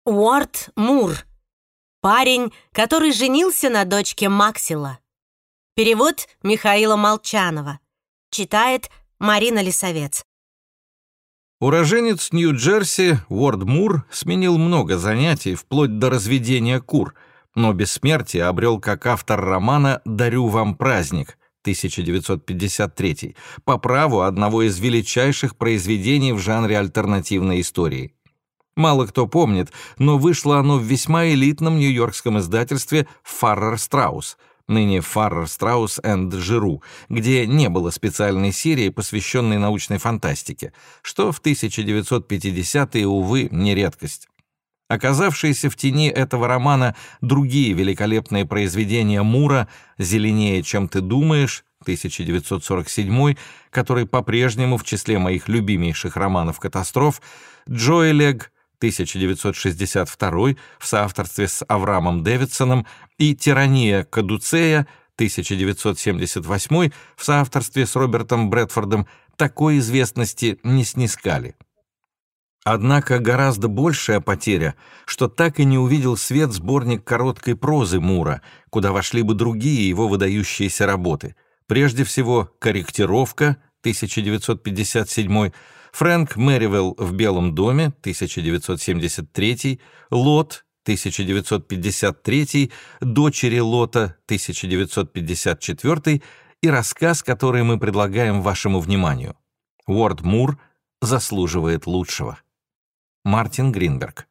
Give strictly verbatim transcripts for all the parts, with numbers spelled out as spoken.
Уорд Мур. Парень, который женился на дочке Максила. Перевод Михаила Молчанова. Читает Марина Лисовец. Уроженец Нью-Джерси Уорд Мур сменил много занятий, вплоть до разведения кур, но бессмертие обрел как автор романа «Дарю вам праздник» тысяча девятьсот пятьдесят третий, по праву одного из величайших произведений в жанре альтернативной истории. Мало кто помнит, но вышло оно в весьма элитном нью-йоркском издательстве «Фаррер Страус», ныне «Фаррер Страус энд Жиру», где не было специальной серии, посвященной научной фантастике, что в тысяча девятьсот пятидесятые, увы, не редкость. Оказавшиеся в тени этого романа другие великолепные произведения Мура «Зеленее, чем ты думаешь» тысяча девятьсот сорок седьмой, который по-прежнему в числе моих любимейших романов-катастроф, «Джоэлег» тысяча девятьсот шестьдесят второй в соавторстве с Авраамом Дэвидсоном и «Тирания Кадуцея» тысяча девятьсот семьдесят восьмой в соавторстве с Робертом Брэдфордом такой известности не снискали. Однако гораздо большая потеря, что так и не увидел свет сборник короткой прозы Мура, куда вошли бы другие его выдающиеся работы. Прежде всего «Корректировка» тысяча девятьсот пятьдесят седьмой, Фрэнк Мэривелл в «Белом доме» тысяча девятьсот семьдесят третий, Лот тысяча девятьсот пятьдесят третий, «Дочери Лота» тысяча девятьсот пятьдесят четвертый и рассказ, который мы предлагаем вашему вниманию. Уорд Мур заслуживает лучшего. Мартин Гринберг.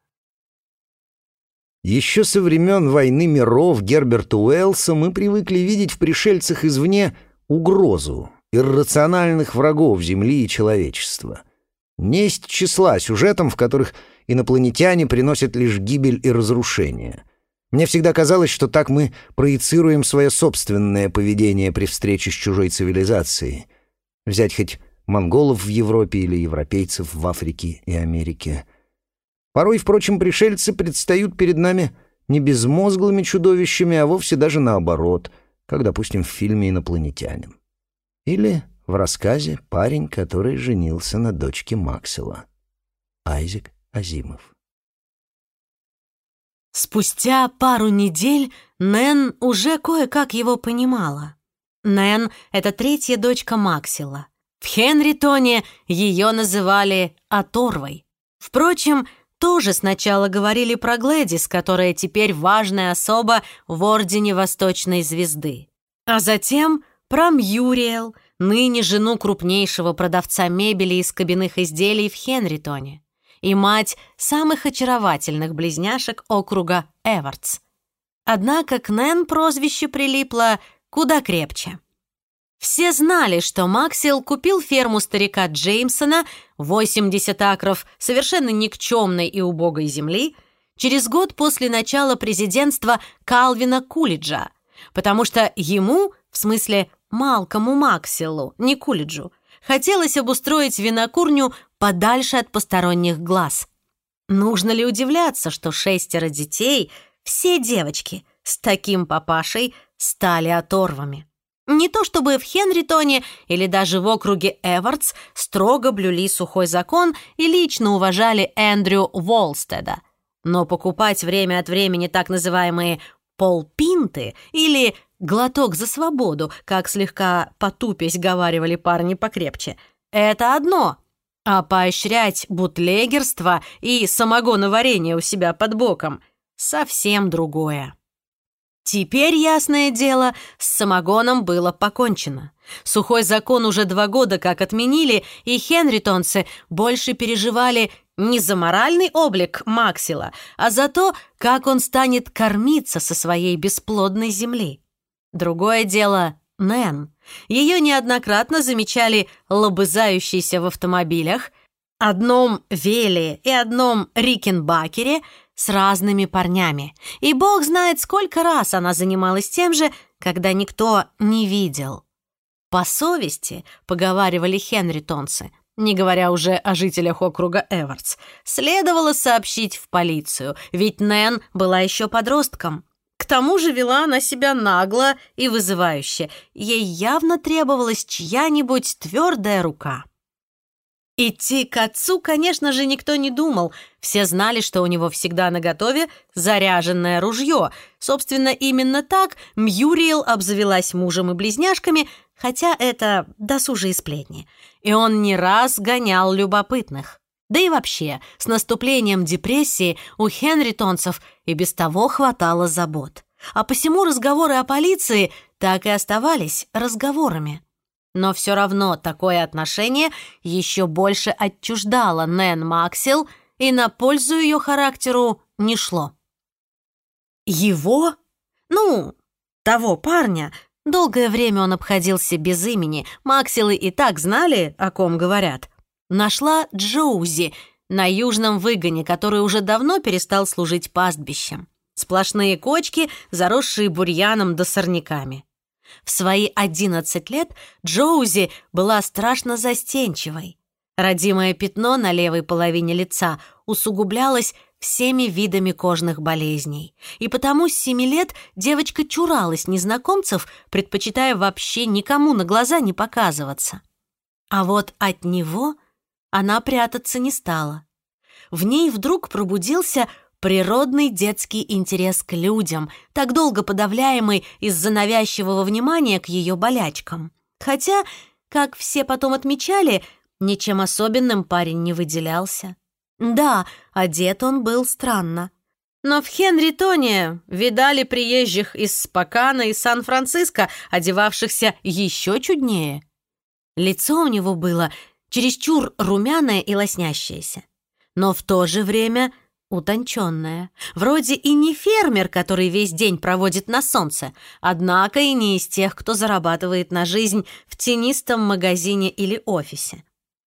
Еще со времен «Войны миров» Герберта Уэллса мы привыкли видеть в пришельцах извне угрозу иррациональных врагов Земли и человечества. Несть числа сюжетам, в которых инопланетяне приносят лишь гибель и разрушение. Мне всегда казалось, что так мы проецируем свое собственное поведение при встрече с чужой цивилизацией. Взять хоть монголов в Европе или европейцев в Африке и Америке. Порой, впрочем, пришельцы предстают перед нами не безмозглыми чудовищами, а вовсе даже наоборот, как, допустим, в фильме «Инопланетянин». Или в рассказе «Парень, который женился на дочке Максила». Айзек Азимов. Спустя пару недель Нэн уже кое-как его понимала. Нэн — это третья дочка Максила. В Хенритоне ее называли Оторвой. Впрочем, тоже сначала говорили про Глэдис, которая теперь важная особа в Ордене Восточной Звезды. А затем про Мьюриэл, ныне жену крупнейшего продавца мебели и скобяных изделий в Хенритоне, и мать самых очаровательных близняшек округа Эвардс. Однако к Нэн прозвище прилипло куда крепче. Все знали, что Максил купил ферму старика Джеймсона, восемьдесят акров совершенно никчемной и убогой земли, через год после начала президентства Калвина Кулиджа, потому что ему, в смысле Малкому Максилу, не Кулиджу, хотелось обустроить винокурню подальше от посторонних глаз. Нужно ли удивляться, что шестеро детей, все девочки, с таким папашей стали оторвами? Не то чтобы в Хенритоне или даже в округе Эвардс строго блюли сухой закон и лично уважали Эндрю Волстеда, но покупать время от времени так называемые полпинты или глоток за свободу, как слегка потупясь говаривали парни покрепче, это одно, а поощрять бутлегерство и самогоноварение у себя под боком — совсем другое. Теперь, ясное дело, с самогоном было покончено. Сухой закон уже два года как отменили, и хенритонцы больше переживали не за моральный облик Максила, а за то, как он станет кормиться со своей бесплодной земли. Другое дело — Нэн. Ее неоднократно замечали лобызающейся в автомобилях, одном Веле и одном Рикенбакере, с разными парнями. И бог знает, сколько раз она занималась тем же, когда никто не видел. По совести, поговаривали хенритонцы, не говоря уже о жителях округа Эвардс, следовало сообщить в полицию, ведь Нэн была еще подростком. К тому же вела она себя нагло и вызывающе. Ей явно требовалась чья-нибудь твердая рука. Идти к отцу, конечно же, никто не думал. Все знали, что у него всегда наготове заряженное ружье. Собственно, именно так Мьюриэл обзавелась мужем и близняшками, хотя это досужие сплетни. И он не раз гонял любопытных. Да и вообще, с наступлением депрессии у хенритонцев и без того хватало забот. А посему разговоры о полиции так и оставались разговорами. Но все равно такое отношение еще больше отчуждало Нэн Максвелл и на пользу ее характеру не шло. Его? Ну, того парня. Долгое время он обходился без имени. Максвеллы и так знали, о ком говорят. Нашла Джоузи на южном выгоне, который уже давно перестал служить пастбищем. Сплошные кочки, заросшие бурьяном да сорняками. В свои одиннадцать лет Джоузи была страшно застенчивой. Родимое пятно на левой половине лица усугублялось всеми видами кожных болезней. И потому с семи лет девочка чуралась незнакомцев, предпочитая вообще никому на глаза не показываться. А вот от него она прятаться не стала. В ней вдруг пробудился природный детский интерес к людям, так долго подавляемый из-за навязчивого внимания к ее болячкам. Хотя, как все потом отмечали, ничем особенным парень не выделялся. Да, одет он был странно. Но в Хенритоне видали приезжих из Спокана и Сан-Франциско, одевавшихся еще чуднее. Лицо у него было чересчур румяное и лоснящееся, но в то же время утонченная. Вроде и не фермер, который весь день проводит на солнце, однако и не из тех, кто зарабатывает на жизнь в тенистом магазине или офисе.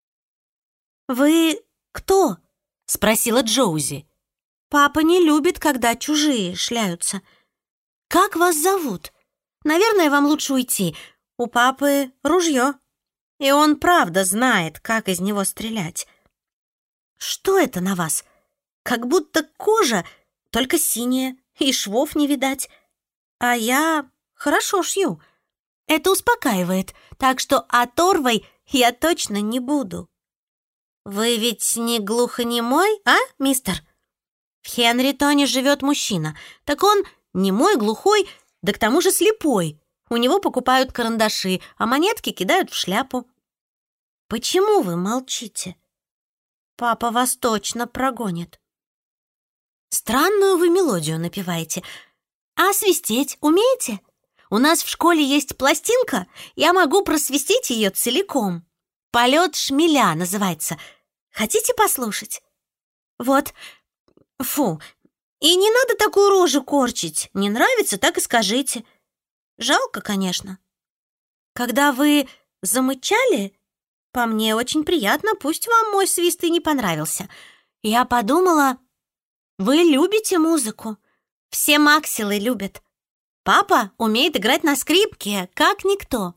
«Вы кто?» — спросила Джоузи. «Папа не любит, когда чужие шляются. Как вас зовут? Наверное, вам лучше уйти. У папы ружье, и он правда знает, как из него стрелять. Что это на вас? Как будто кожа, только синяя, и швов не видать. А я хорошо шью. Это успокаивает, так что оторвой я точно не буду. Вы ведь не глухонемой, а, мистер? В Хенритоне живет мужчина. Так он немой, глухой, да к тому же слепой. У него покупают карандаши, а монетки кидают в шляпу. Почему вы молчите? Папа вас точно прогонит. Странную вы мелодию напеваете. А свистеть умеете? У нас в школе есть пластинка, я могу просвистеть ее целиком. «Полет шмеля» называется. Хотите послушать? Вот. Фу. И не надо такую рожу корчить. Не нравится, так и скажите. Жалко, конечно. Когда вы замычали, по мне очень приятно, пусть вам мой свист и не понравился. Я подумала, вы любите музыку. Все Максвеллы любят. Папа умеет играть на скрипке, как никто.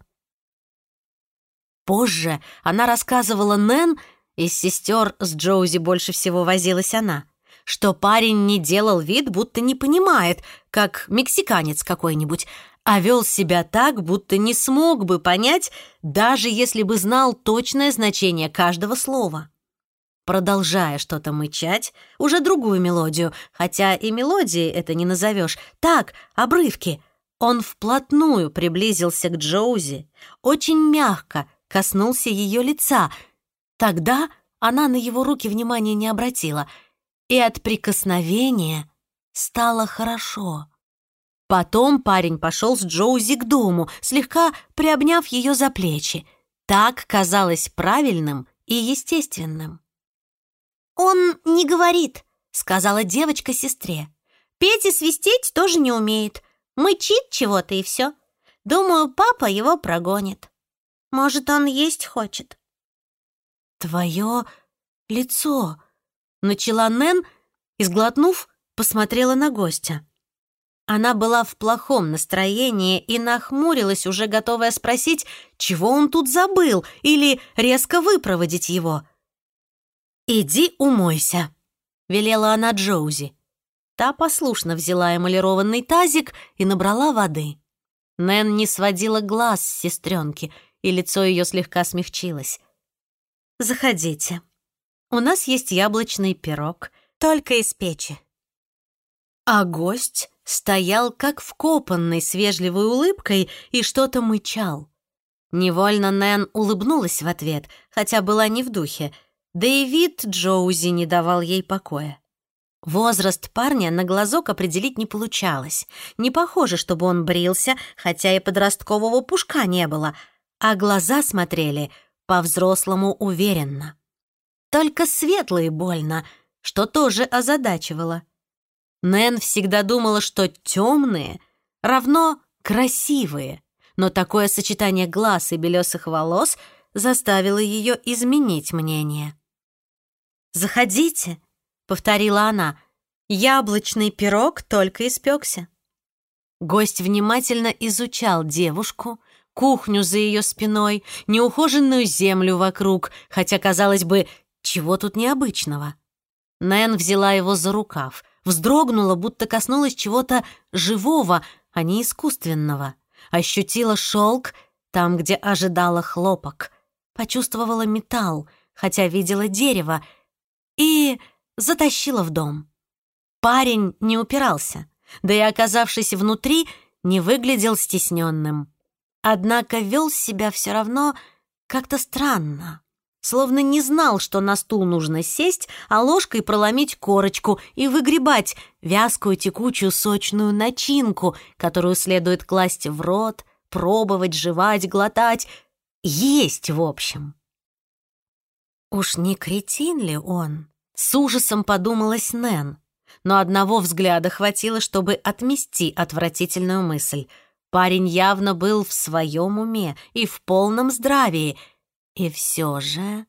Позже она рассказывала Нэн, из сестер с Джоузи больше всего возилась она, что парень не делал вид, будто не понимает, как мексиканец какой-нибудь, а вел себя так, будто не смог бы понять, даже если бы знал точное значение каждого слова. Продолжая что-то мычать, уже другую мелодию, хотя и мелодией это не назовешь, так, обрывки, он вплотную приблизился к Джоузи, очень мягко коснулся ее лица. Тогда она на его руки внимания не обратила, и от прикосновения стало хорошо. Потом парень пошел с Джоузи к дому, слегка приобняв ее за плечи. Так казалось правильным и естественным. «Он не говорит», — сказала девочка сестре. «Петь и свистеть тоже не умеет. Мычит чего-то и все. Думаю, папа его прогонит. Может, он есть хочет». «Твое лицо», — начала Нэн и, сглотнув, посмотрела на гостя. Она была в плохом настроении и нахмурилась, уже готовая спросить, чего он тут забыл, или резко выпроводить его. «Иди умойся», — велела она Джоузи. Та послушно взяла эмалированный тазик и набрала воды. Нэн не сводила глаз с сестренки, и лицо ее слегка смягчилось. заходите. У нас есть яблочный пирог, только из печи». А гость стоял как вкопанный с вежливой улыбкой и что-то мычал. Невольно Нэн улыбнулась в ответ, хотя была не в духе, да и вид Джоузи не давал ей покоя. Возраст парня на глазок определить не получалось. Не похоже, чтобы он брился, хотя и подросткового пушка не было, а глаза смотрели по-взрослому уверенно. Только светло и больно, что тоже озадачивало. Нэн всегда думала, что темные равно красивые, но такое сочетание глаз и белесых волос заставило ее изменить мнение. «Заходите», — повторила она, — «яблочный пирог только испекся». Гость внимательно изучал девушку, кухню за ее спиной, неухоженную землю вокруг, хотя, казалось бы, чего тут необычного. Нэн взяла его за рукав, вздрогнула, будто коснулась чего-то живого, а не искусственного. Ощутила шелк там, где ожидала хлопок. Почувствовала металл, хотя видела дерево, и затащила в дом. Парень не упирался, да и, оказавшись внутри, не выглядел стесненным. Однако вел себя все равно как-то странно, словно не знал, что на стул нужно сесть, а ложкой проломить корочку и выгребать вязкую, текучую, сочную начинку, которую следует класть в рот, пробовать, жевать, глотать, есть, в общем. Уж не кретин ли он? С ужасом подумалась Нэн, но одного взгляда хватило, чтобы отмести отвратительную мысль. Парень явно был в своем уме и в полном здравии. И все же...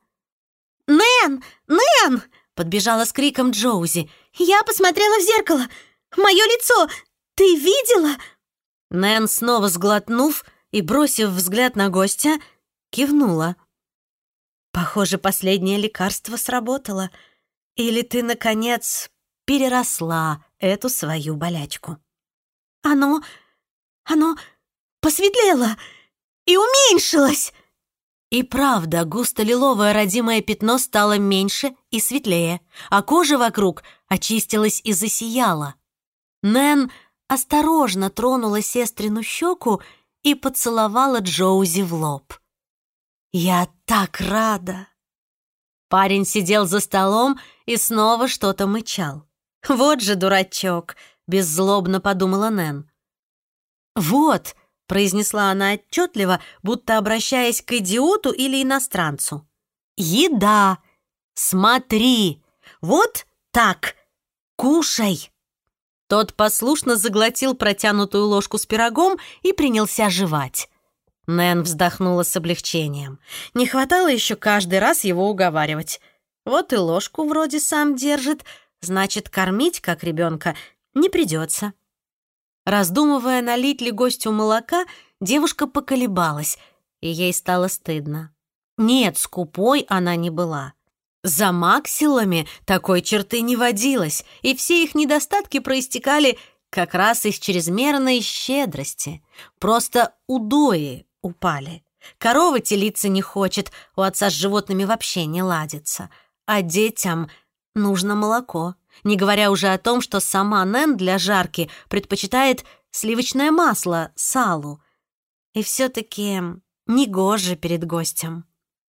«Нэн! Нэн!» — подбежала с криком Джоузи. «Я посмотрела в зеркало! Мое лицо! Ты видела?» Нэн, снова сглотнув и бросив взгляд на гостя, кивнула. «Похоже, последнее лекарство сработало. Или ты, наконец, переросла эту свою болячку?» «Оно... оно посветлело и уменьшилось!» И правда, густо-лиловое родимое пятно стало меньше и светлее, а кожа вокруг очистилась и засияла. Нэн осторожно тронула сестрину щеку и поцеловала Джоузи в лоб. «Я так рада!» Парень сидел за столом и снова что-то мычал. «Вот же дурачок!» — беззлобно подумала Нэн. «Вот!» — произнесла она отчетливо, будто обращаясь к идиоту или иностранцу. «Еда! Смотри! Вот так! Кушай!» Тот послушно заглотил протянутую ложку с пирогом и принялся жевать. Нэн вздохнула с облегчением. Не хватало еще каждый раз его уговаривать. Вот и ложку вроде сам держит, значит, кормить, как ребенка, не придется. Раздумывая, налить ли гостю молока, девушка поколебалась, и ей стало стыдно. Нет, скупой она не была. За Максилами такой черты не водилось, и все их недостатки проистекали как раз из чрезмерной щедрости. Просто удои упали. Корова телиться не хочет, у отца с животными вообще не ладится. А детям нужно молоко, не говоря уже о том, что сама Нэн для жарки предпочитает сливочное масло салу. И все-таки негоже перед гостем.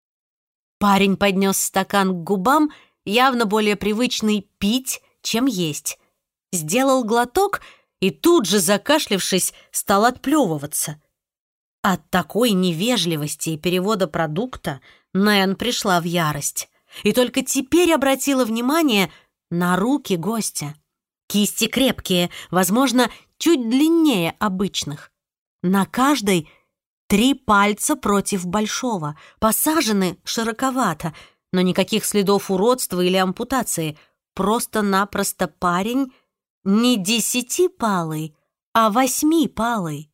Парень поднес стакан к губам, явно более привычный пить, чем есть. Сделал глоток и тут же, закашлявшись, стал отплевываться. От такой невежливости и перевода продукта Нэн пришла в ярость. И только теперь обратила внимание на руки гостя. Кисти крепкие, возможно, чуть длиннее обычных. На каждой три пальца против большого, посажены широковато, но никаких следов уродства или ампутации. Просто-напросто парень не десятипалый, а восьмипалый.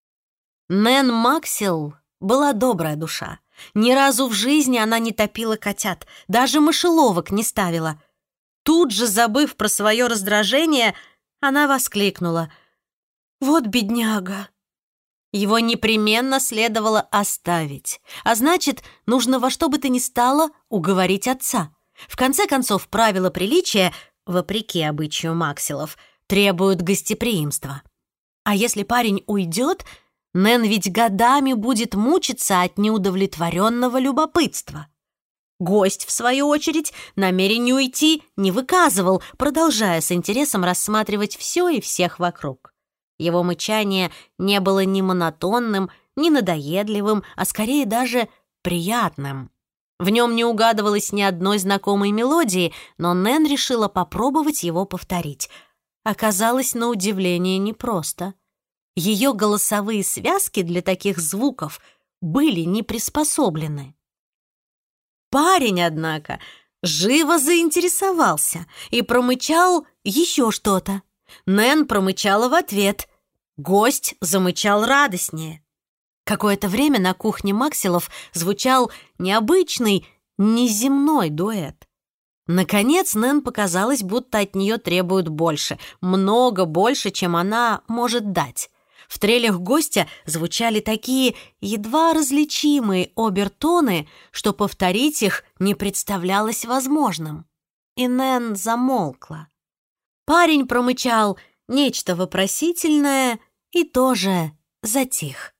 Нэн Максил была добрая душа. Ни разу в жизни она не топила котят, даже мышеловок не ставила. Тут же, забыв про свое раздражение, она воскликнула: «Вот бедняга! Его непременно следовало оставить. А значит, нужно во что бы то ни стало уговорить отца. В конце концов, правила приличия, вопреки обычаю Максилов, требуют гостеприимства. А если парень уйдет, Нэн ведь годами будет мучиться от неудовлетворенного любопытства. Гость, в свою очередь, намерение уйти не выказывал, продолжая с интересом рассматривать все и всех вокруг. Его мычание не было ни монотонным, ни надоедливым, а скорее даже приятным. В нем не угадывалось ни одной знакомой мелодии, но Нэн решила попробовать его повторить. Оказалось, на удивление, непросто. Ее голосовые связки для таких звуков были не приспособлены. Парень, однако, живо заинтересовался и промычал еще что-то. Нэн промычала в ответ. Гость замычал радостнее. Какое-то время на кухне Максилов звучал необычный, неземной дуэт. Наконец Нэн показалось, будто от нее требуют больше, много больше, чем она может дать. В трелях гостя звучали такие едва различимые обертоны, что повторить их не представлялось возможным. И Нэн замолкла. Парень промычал нечто вопросительное и тоже затих.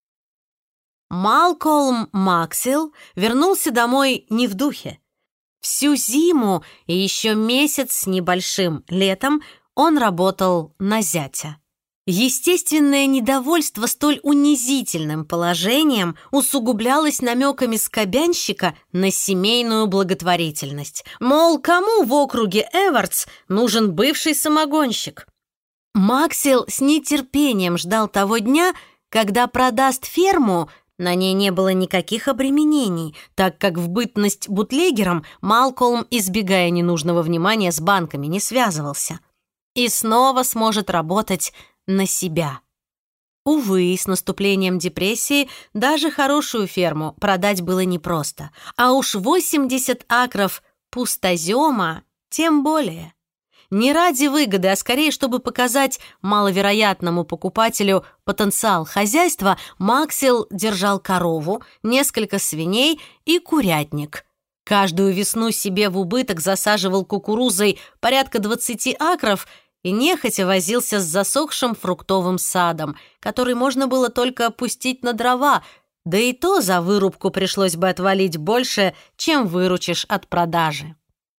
Малкольм Максил вернулся домой не в духе. Всю зиму и еще месяц с небольшим летом он работал на зятя. Естественное недовольство столь унизительным положением усугублялось намеками скобянщика на семейную благотворительность. Мол, кому в округе Эвардс нужен бывший самогонщик? Максил с нетерпением ждал того дня, когда продаст ферму. На ней не было никаких обременений, так как в бытность бутлегером Малкольм, избегая ненужного внимания, с банками не связывался. И снова сможет работать на себя. Увы, с наступлением депрессии даже хорошую ферму продать было непросто, а уж восемьдесят акров пустозема тем более. Не ради выгоды, а скорее, чтобы показать маловероятному покупателю потенциал хозяйства, Максил держал корову, несколько свиней и курятник. Каждую весну себе в убыток засаживал кукурузой порядка двадцати акров и нехотя возился с засохшим фруктовым садом, который можно было только опустить на дрова, да и то за вырубку пришлось бы отвалить больше, чем выручишь от продажи.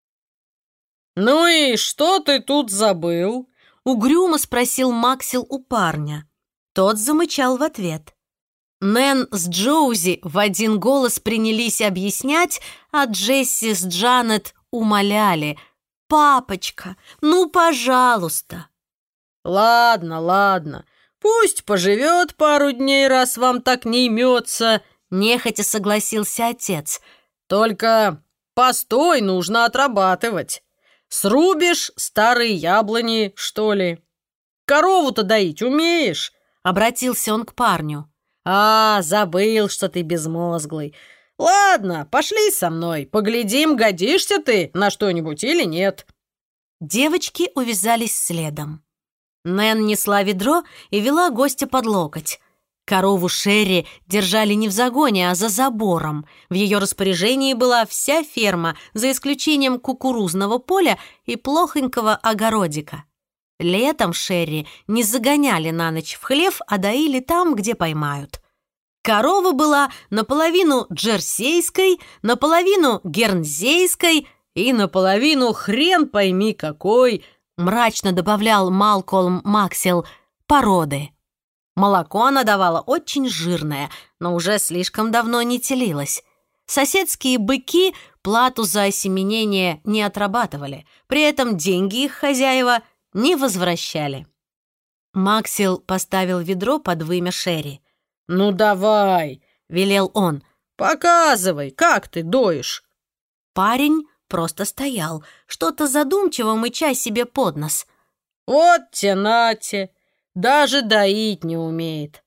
«Ну и что ты тут забыл?» — угрюмо спросил Максил у парня. Тот замычал в ответ. Нэн с Джоузи в один голос принялись объяснять, а Джесси с Джанет умоляли: «Папочка, ну, пожалуйста!» «Ладно, ладно, пусть поживет пару дней, раз вам так не имется», — нехотя согласился отец. «Только постой нужно отрабатывать. Срубишь старые яблони, что ли? Корову-то доить умеешь?» — обратился он к парню. «А, забыл, что ты безмозглый. Ладно, пошли со мной, поглядим, годишься ты на что-нибудь или нет». Девочки увязались следом. Нэн несла ведро и вела гостя под локоть. Корову Шерри держали не в загоне, а за забором. В ее распоряжении была вся ферма, за исключением кукурузного поля и плохонького огородика. Летом Шерри не загоняли на ночь в хлев, а доили там, где поймают. Корова была наполовину джерсейской, наполовину гернзейской и наполовину хрен пойми какой, мрачно добавлял Малкольм Максил, породы. Молоко она давала очень жирное, но уже слишком давно не телилось. Соседские быки плату за осеменение не отрабатывали, при этом деньги их хозяева не возвращали. Максил поставил ведро под вымя Шерри. «Ну давай», — велел он, — «показывай, как ты доишь». Парень просто стоял, что-то задумчиво мыча себе под нос. «Вот те нате, даже доить не умеет».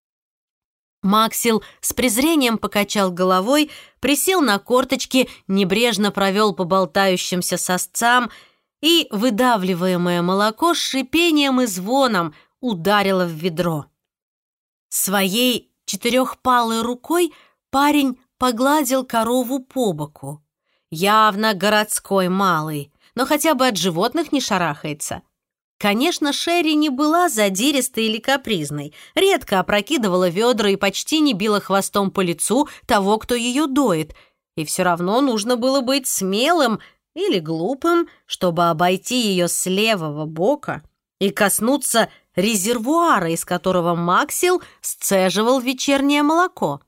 Максил с презрением покачал головой, присел на корточки, небрежно провел по болтающимся сосцам, и выдавливаемое молоко с шипением и звоном ударило в ведро. Своей четырехпалой рукой парень погладил корову по боку. Явно городской малый, но хотя бы от животных не шарахается. Конечно, Шерри не была задиристой или капризной, редко опрокидывала ведра и почти не била хвостом по лицу того, кто ее доит. И все равно нужно было быть смелым или глупым, чтобы обойти ее с левого бока и коснуться резервуара, из которого Максил сцеживал вечернее молоко.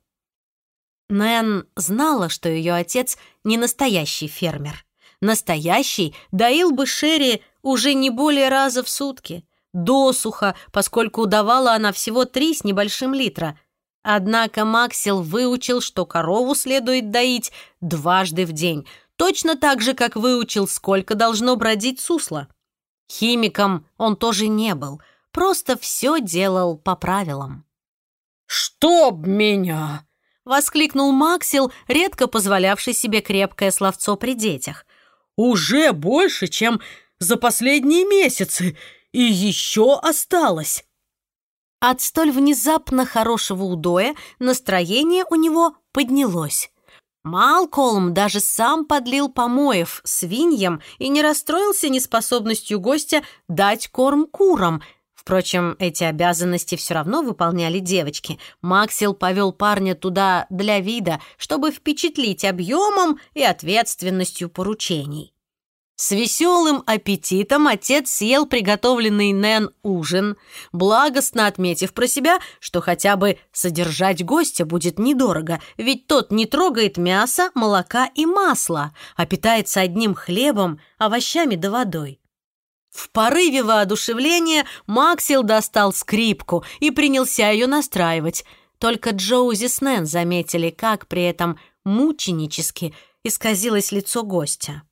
Нэн знала, что ее отец не настоящий фермер. Настоящий доил бы Шерри уже не более раза в сутки, досуха, поскольку давала она всего три с небольшим литра. Однако Максил выучил, что корову следует доить дважды в день, точно так же, как выучил, сколько должно бродить сусло. Химиком он тоже не был, просто все делал по правилам. «Чтоб меня!» — воскликнул Максил, редко позволявший себе крепкое словцо при детях. «Уже больше, чем за последние месяцы, и еще осталось!» От столь внезапно хорошего удоя настроение у него поднялось. Малкольм даже сам подлил помоев свиньям и не расстроился неспособностью гостя дать корм курам. Впрочем, эти обязанности все равно выполняли девочки. Максил повел парня туда для вида, чтобы впечатлить объемом и ответственностью поручений. С веселым аппетитом отец съел приготовленный Нэн ужин, благостно отметив про себя, что хотя бы содержать гостя будет недорого, ведь тот не трогает мяса, молока и масла, а питается одним хлебом, овощами да водой. В порыве воодушевления Максил достал скрипку и принялся ее настраивать. Только Джоузи с Нэн заметили, как при этом мученически исказилось лицо гостя.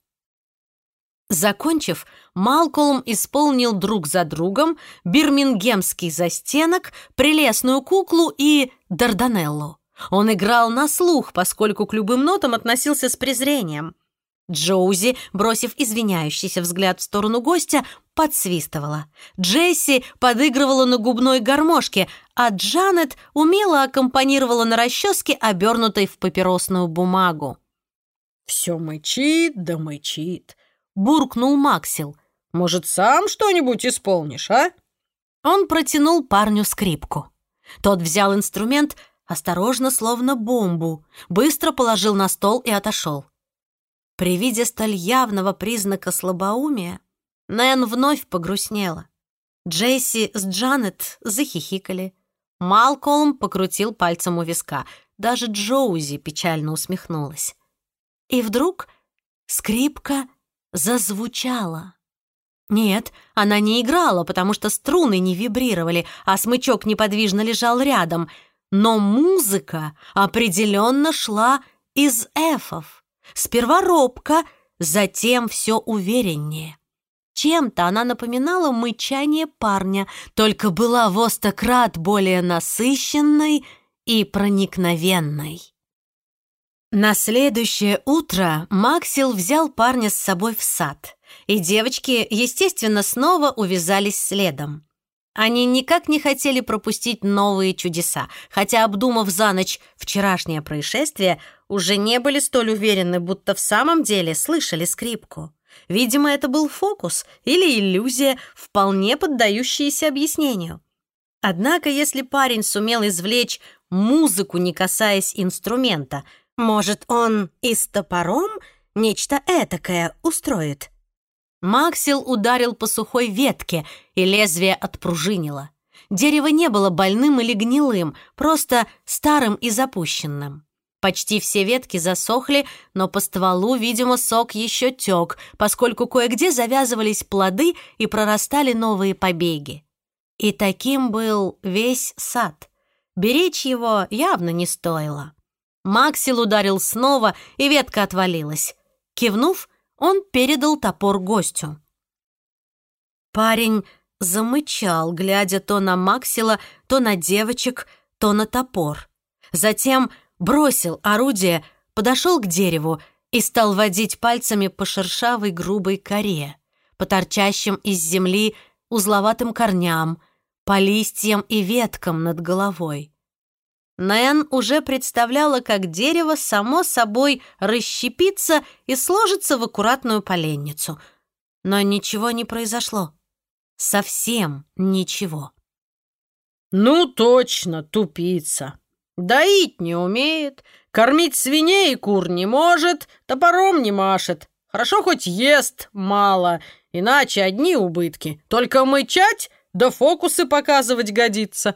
Закончив, Малкольм исполнил друг за другом бирмингемский застенок, прелестную куклу и Дарданеллу. Он играл на слух, поскольку к любым нотам относился с презрением. Джоузи, бросив извиняющийся взгляд в сторону гостя, подсвистывала. Джесси подыгрывала на губной гармошке, а Джанет умело аккомпанировала на расческе, обернутой в папиросную бумагу. «Все мычит да мычит», — буркнул Максил. «Может, сам что-нибудь исполнишь, а?» Он протянул парню скрипку. Тот взял инструмент осторожно, словно бомбу, быстро положил на стол и отошел. При виде столь явного признака слабоумия Нэн вновь погрустнела. Джесси с Джанет захихикали. Малкольм покрутил пальцем у виска. Даже Джоузи печально усмехнулась. И вдруг скрипка зазвучала. Нет, она не играла, потому что струны не вибрировали, а смычок неподвижно лежал рядом. Но музыка определенно шла из эфов. Сперва робко, затем все увереннее. Чем-то она напоминала мычание парня, только была во сто крат более насыщенной и проникновенной. На следующее утро Максил взял парня с собой в сад, и девочки, естественно, снова увязались следом. Они никак не хотели пропустить новые чудеса, хотя, обдумав за ночь вчерашнее происшествие, уже не были столь уверены, будто в самом деле слышали скрипку. Видимо, это был фокус или иллюзия, вполне поддающаяся объяснению. Однако, если парень сумел извлечь музыку, не касаясь инструмента, может, он и с топором нечто этакое устроит? Максил ударил по сухой ветке, и лезвие отпружинило. Дерево не было больным или гнилым, просто старым и запущенным. Почти все ветки засохли, но по стволу, видимо, сок еще тек, поскольку кое-где завязывались плоды и прорастали новые побеги. И таким был весь сад. Беречь его явно не стоило. Максил ударил снова, и ветка отвалилась. Кивнув, он передал топор гостю. Парень замычал, глядя то на Максила, то на девочек, то на топор. Затем бросил орудие, подошел к дереву и стал водить пальцами по шершавой грубой коре, по торчащим из земли узловатым корням, по листьям и веткам над головой. Нэн уже представляла, как дерево само собой расщепится и сложится в аккуратную поленницу. Но ничего не произошло. Совсем ничего. «Ну точно, тупица. Доить не умеет, кормить свиней и кур не может, топором не машет. Хорошо хоть ест мало, иначе одни убытки. Только мычать да фокусы показывать годится».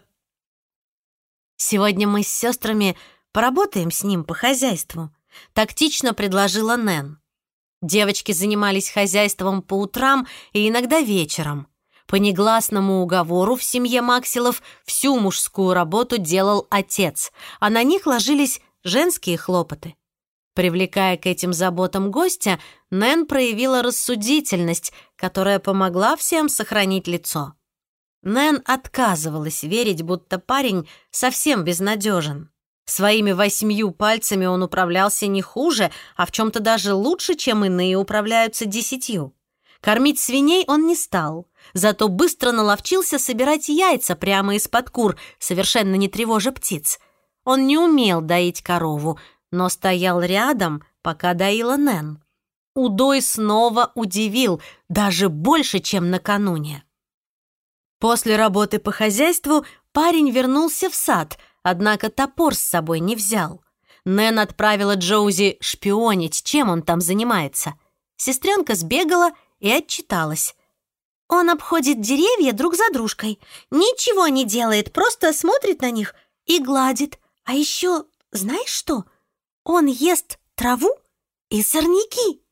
«Сегодня мы с сестрами поработаем с ним по хозяйству», — тактично предложила Нэн. Девочки занимались хозяйством по утрам и иногда вечером. По негласному уговору в семье Максилов всю мужскую работу делал отец, а на них ложились женские хлопоты. Привлекая к этим заботам гостя, Нэн проявила рассудительность, которая помогла всем сохранить лицо. Нэн отказывалась верить, будто парень совсем безнадежен. Своими восьмью пальцами он управлялся не хуже, а в чем-то даже лучше, чем иные управляются десятью. Кормить свиней он не стал, зато быстро наловчился собирать яйца прямо из-под кур, совершенно не тревожа птиц. Он не умел доить корову, но стоял рядом, пока доила Нэн. Удой снова удивил, даже больше, чем накануне. После работы по хозяйству парень вернулся в сад, однако топор с собой не взял. Нэн отправила Джоузи шпионить, чем он там занимается. Сестренка сбегала и отчиталась. Он обходит деревья друг за дружкой, ничего не делает, просто смотрит на них и гладит. А еще, знаешь что? Он ест траву и сорняки.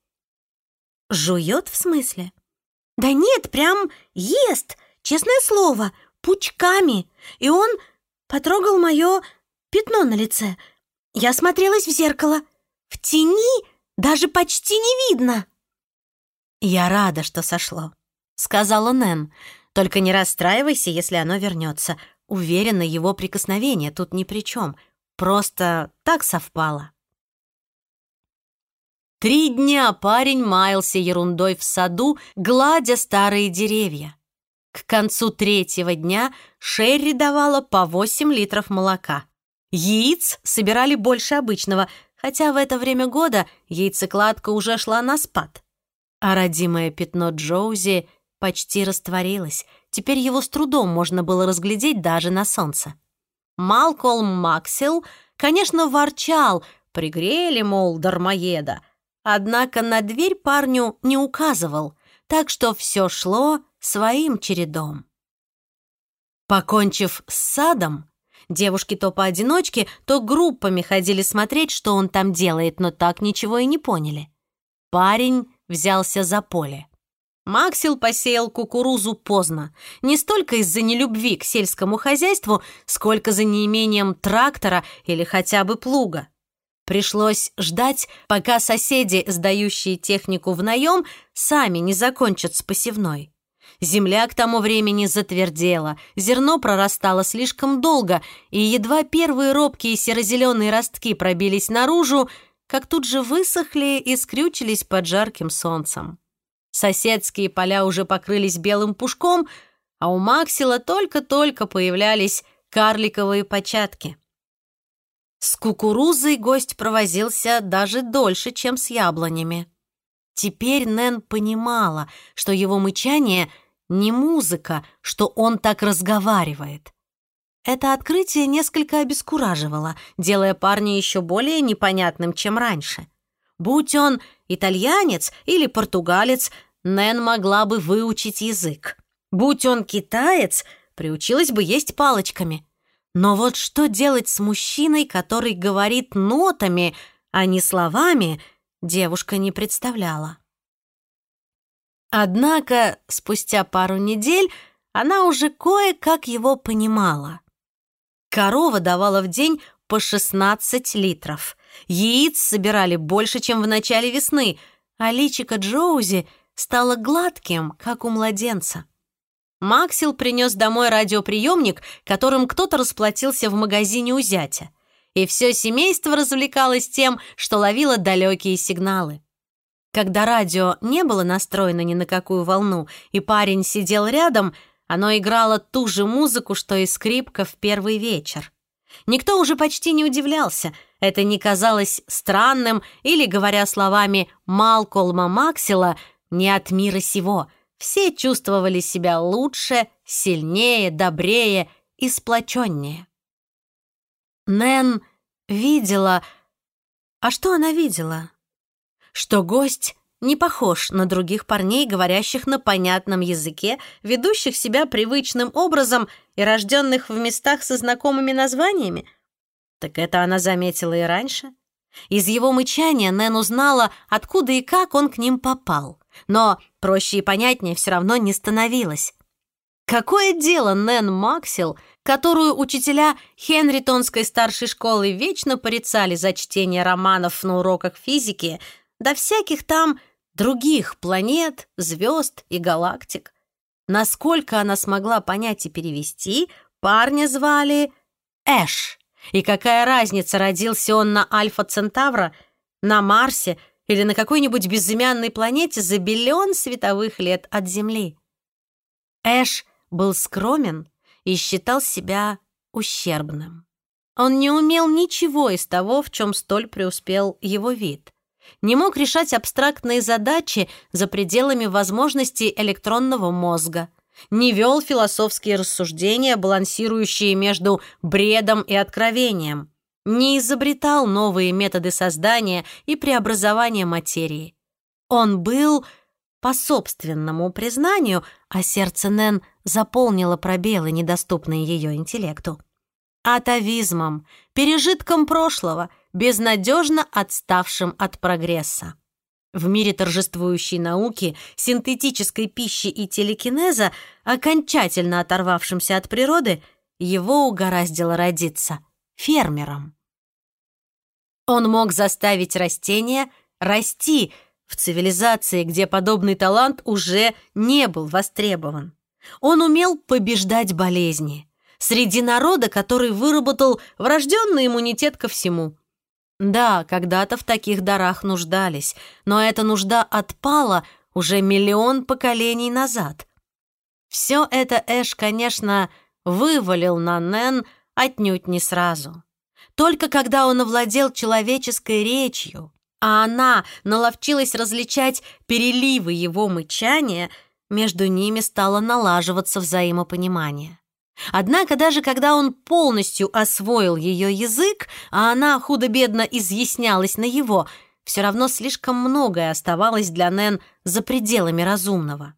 Жует, в смысле? Да нет, прям ест, честное слово, пучками. И он потрогал мое пятно на лице. Я смотрелась в зеркало. В тени даже почти не видно. «Я рада, что сошло», — сказала Нэн. «Только не расстраивайся, если оно вернется. Уверена, его прикосновение тут ни при чем. Просто так совпало». Три дня парень маялся ерундой в саду, гладя старые деревья. К концу третьего дня Шерри давала по восемь литров молока. Яиц собирали больше обычного, хотя в это время года яйцекладка уже шла на спад. А родимое пятно Джоузи почти растворилось. Теперь его с трудом можно было разглядеть даже на солнце. Малкольм Максил, конечно, ворчал, пригрели, мол, дармоеда. Однако на дверь парню не указывал, так что все шло своим чередом. Покончив с садом, девушки то поодиночке, то группами ходили смотреть, что он там делает, но так ничего и не поняли. Парень взялся за поле. Максил посеял кукурузу поздно, не столько из-за нелюбви к сельскому хозяйству, сколько за неимением трактора или хотя бы плуга. Пришлось ждать, пока соседи, сдающие технику в наем, сами не закончат с посевной. Земля к тому времени затвердела, зерно прорастало слишком долго, и едва первые робкие серо-зеленые ростки пробились наружу, как тут же высохли и скрючились под жарким солнцем. Соседские поля уже покрылись белым пушком, а у Максила только-только появлялись карликовые початки. С кукурузой гость провозился даже дольше, чем с яблонями. Теперь Нэн понимала, что его мычание не музыка, что он так разговаривает. Это открытие несколько обескураживало, делая парня еще более непонятным, чем раньше. Будь он итальянец или португалец, Нэн могла бы выучить язык. Будь он китаец, приучилась бы есть палочками. Но вот что делать с мужчиной, который говорит нотами, а не словами, девушка не представляла. Однако спустя пару недель она уже кое-как его понимала. Корова давала в день по шестнадцать литров. Яиц собирали больше, чем в начале весны, а личико Джоузи стало гладким, как у младенца. Максил принес домой радиоприемник, которым кто-то расплатился в магазине у зятя. И все семейство развлекалось тем, что ловило далекие сигналы. Когда радио не было настроено ни на какую волну, и парень сидел рядом, Оно играло ту же музыку, что и скрипка в первый вечер. Никто уже почти не удивлялся. Это не казалось странным или, говоря словами Малкольма Максвелла, не от мира сего. Все чувствовали себя лучше, сильнее, добрее и сплоченнее. Нэн видела... А что она видела? Что гость не похож на других парней, говорящих на понятном языке, ведущих себя привычным образом и рожденных в местах со знакомыми названиями. Так это она заметила и раньше. Из его мычания Нэн узнала, откуда и как он к ним попал. Но проще и понятнее все равно не становилось. Какое дело Нэн Максвелл, которую учителя Хенритонской старшей школы вечно порицали за чтение романов на уроках физики, до всяких там других планет, звезд и галактик? Насколько она смогла понять и перевести, парня звали Эш. И какая разница, родился он на Альфа-Центавра, на Марсе или на какой-нибудь безымянной планете за биллион световых лет от Земли? Эш был скромен и считал себя ущербным. Он не умел ничего из того, в чем столь преуспел его вид. Не мог решать абстрактные задачи за пределами возможностей электронного мозга, не вел философские рассуждения, балансирующие между бредом и откровением, не изобретал новые методы создания и преобразования материи. Он был, по собственному признанию, а сердце Нэн заполнило пробелы, недоступные ее интеллекту, атовизмом, пережитком прошлого, безнадежно отставшим от прогресса. В мире торжествующей науки, синтетической пищи и телекинеза, окончательно оторвавшимся от природы, его угораздило родиться фермером. Он мог заставить растения расти в цивилизации, где подобный талант уже не был востребован. Он умел побеждать болезни среди народа, который выработал врожденный иммунитет ко всему. Да, когда-то в таких дарах нуждались, но эта нужда отпала уже миллион поколений назад. Все это Эш, конечно, вывалил на Нэн отнюдь не сразу. Только когда он овладел человеческой речью, а она наловчилась различать переливы его мычания, между ними стало налаживаться взаимопонимание. Однако даже когда он полностью освоил ее язык, а она худо-бедно изъяснялась на его, все равно слишком многое оставалось для Нэн за пределами разумного.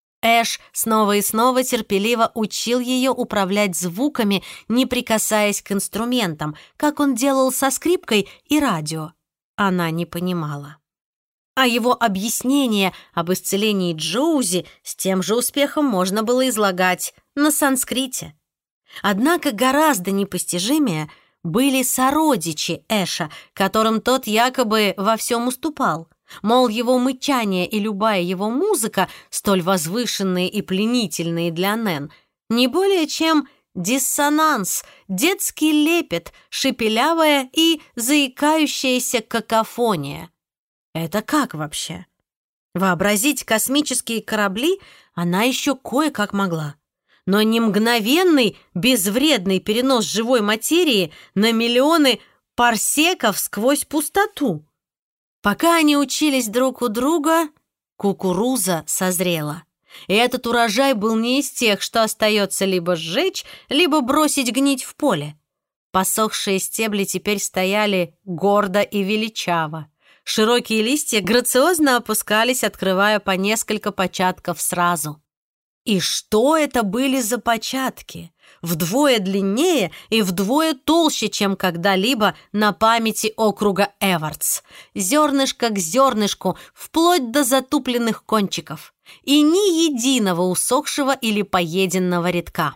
Эш снова и снова терпеливо учил ее управлять звуками, не прикасаясь к инструментам, как он делал со скрипкой и радио. Она не понимала. А его объяснение об исцелении Джоузи с тем же успехом можно было излагать на санскрите. Однако гораздо непостижимее были сородичи Эша, которым тот якобы во всем уступал. Мол, его мычание и любая его музыка, столь возвышенные и пленительные для Нэн, не более чем диссонанс, детский лепет, шепелявая и заикающаяся какофония. Это как вообще? Вообразить космические корабли она еще кое-как могла. Но не мгновенный, безвредный перенос живой материи на миллионы парсеков сквозь пустоту. Пока они учились друг у друга, кукуруза созрела. И этот урожай был не из тех, что остается либо сжечь, либо бросить гнить в поле. Посохшие стебли теперь стояли гордо и величаво. Широкие листья грациозно опускались, открывая по несколько початков сразу. И что это были за початки? Вдвое длиннее и вдвое толще, чем когда-либо на памяти округа Эвардс. Зернышко к зернышку, вплоть до затупленных кончиков. И ни единого усохшего или поеденного редка.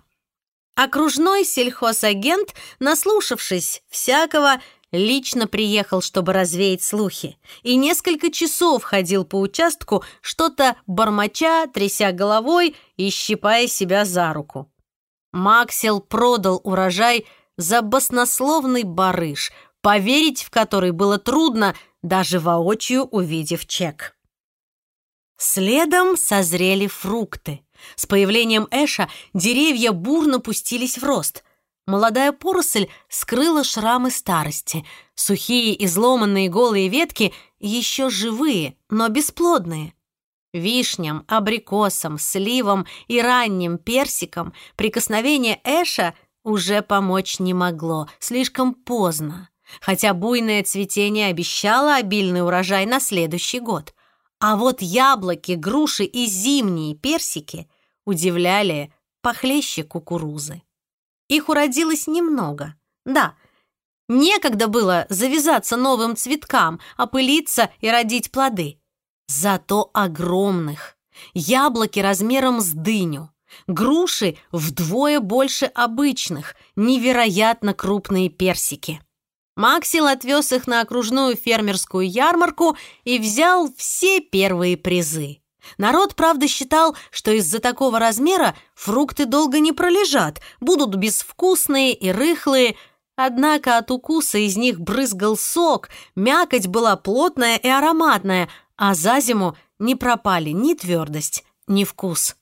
Окружной сельхозагент, наслушавшись всякого, лично приехал, чтобы развеять слухи, и несколько часов ходил по участку, что-то бормоча, тряся головой и щипая себя за руку. Максвелл продал урожай за баснословный барыш, поверить в который было трудно, даже воочию увидев чек. Следом созрели фрукты, С появлением Эша деревья бурно пустились в рост. Молодая поросль скрыла шрамы старости. Сухие, изломанные голые ветки еще живые, но бесплодные. Вишням, абрикосам, сливам и ранним персикам прикосновение Эша уже помочь не могло, слишком поздно, хотя буйное цветение обещало обильный урожай на следующий год. А вот яблоки, груши и зимние персики удивляли похлеще кукурузы. Их уродилось немного. Да, некогда было завязаться новым цветкам, опылиться и родить плоды. Зато огромных. Яблоки размером с дыню, груши вдвое больше обычных, невероятно крупные персики. Максил отвез их на окружную фермерскую ярмарку и взял все первые призы. Народ, правда, считал, что из-за такого размера фрукты долго не пролежат, будут безвкусные и рыхлые, однако от укуса из них брызгал сок, мякоть была плотная и ароматная, а за зиму не пропали ни твердость, ни вкус.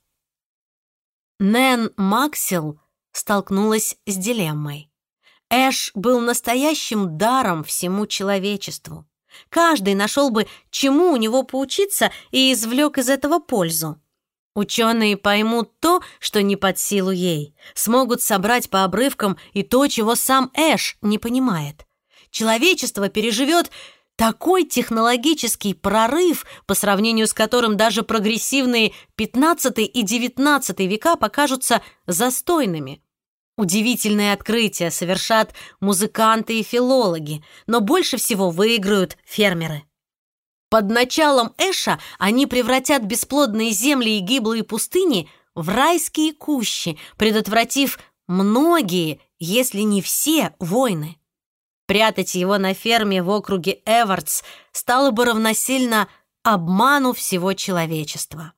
Нэн Максил столкнулась с дилеммой. Эш был настоящим даром всему человечеству. Каждый нашел бы, чему у него поучиться, и извлек из этого пользу. Ученые поймут то, что не под силу ей, смогут собрать по обрывкам и то, чего сам Эш не понимает. Человечество переживет такой технологический прорыв, по сравнению с которым даже прогрессивные пятнадцатый и девятнадцатый века покажутся застойными. Удивительные открытия совершат музыканты и филологи, но больше всего выиграют фермеры. Под началом Эша они превратят бесплодные земли и гиблые пустыни в райские кущи, предотвратив многие, если не все, войны. Прятать его на ферме в округе Эвардс стало бы равносильно обману всего человечества.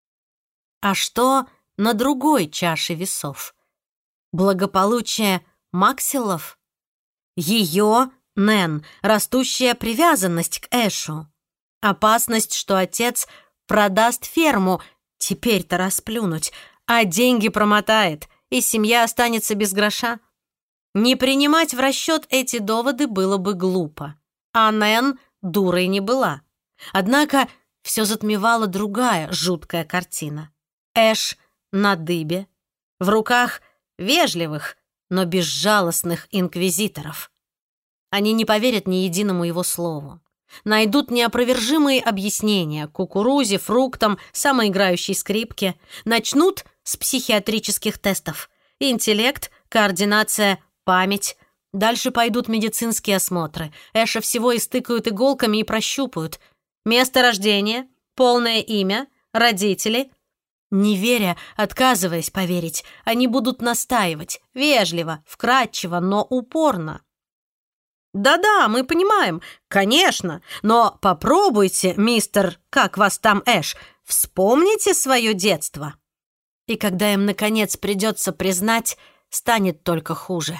А что на другой чаше весов? Благополучие Максилов? Ее, Нэн, растущая привязанность к Эшу? Опасность, что отец продаст ферму, теперь-то расплюнуть, а деньги промотает, и семья останется без гроша? Не принимать в расчет эти доводы было бы глупо, а Нэн дурой не была. Однако все затмевала другая жуткая картина. Эш на дыбе, в руках вежливых, но безжалостных инквизиторов. Они не поверят ни единому его слову. Найдут неопровержимые объяснения кукурузе, фруктам, самоиграющей скрипке. Начнут с психиатрических тестов. Интеллект, координация, память. Дальше пойдут медицинские осмотры. Эша всего истыкают иголками и прощупают. Место рождения, полное имя, родители. Не веря, отказываясь поверить, они будут настаивать, вежливо, вкратчиво, но упорно. «Да-да, мы понимаем, конечно, но попробуйте, мистер, как вас там, Эш, вспомните свое детство». И когда им, наконец, придется признать, станет только хуже.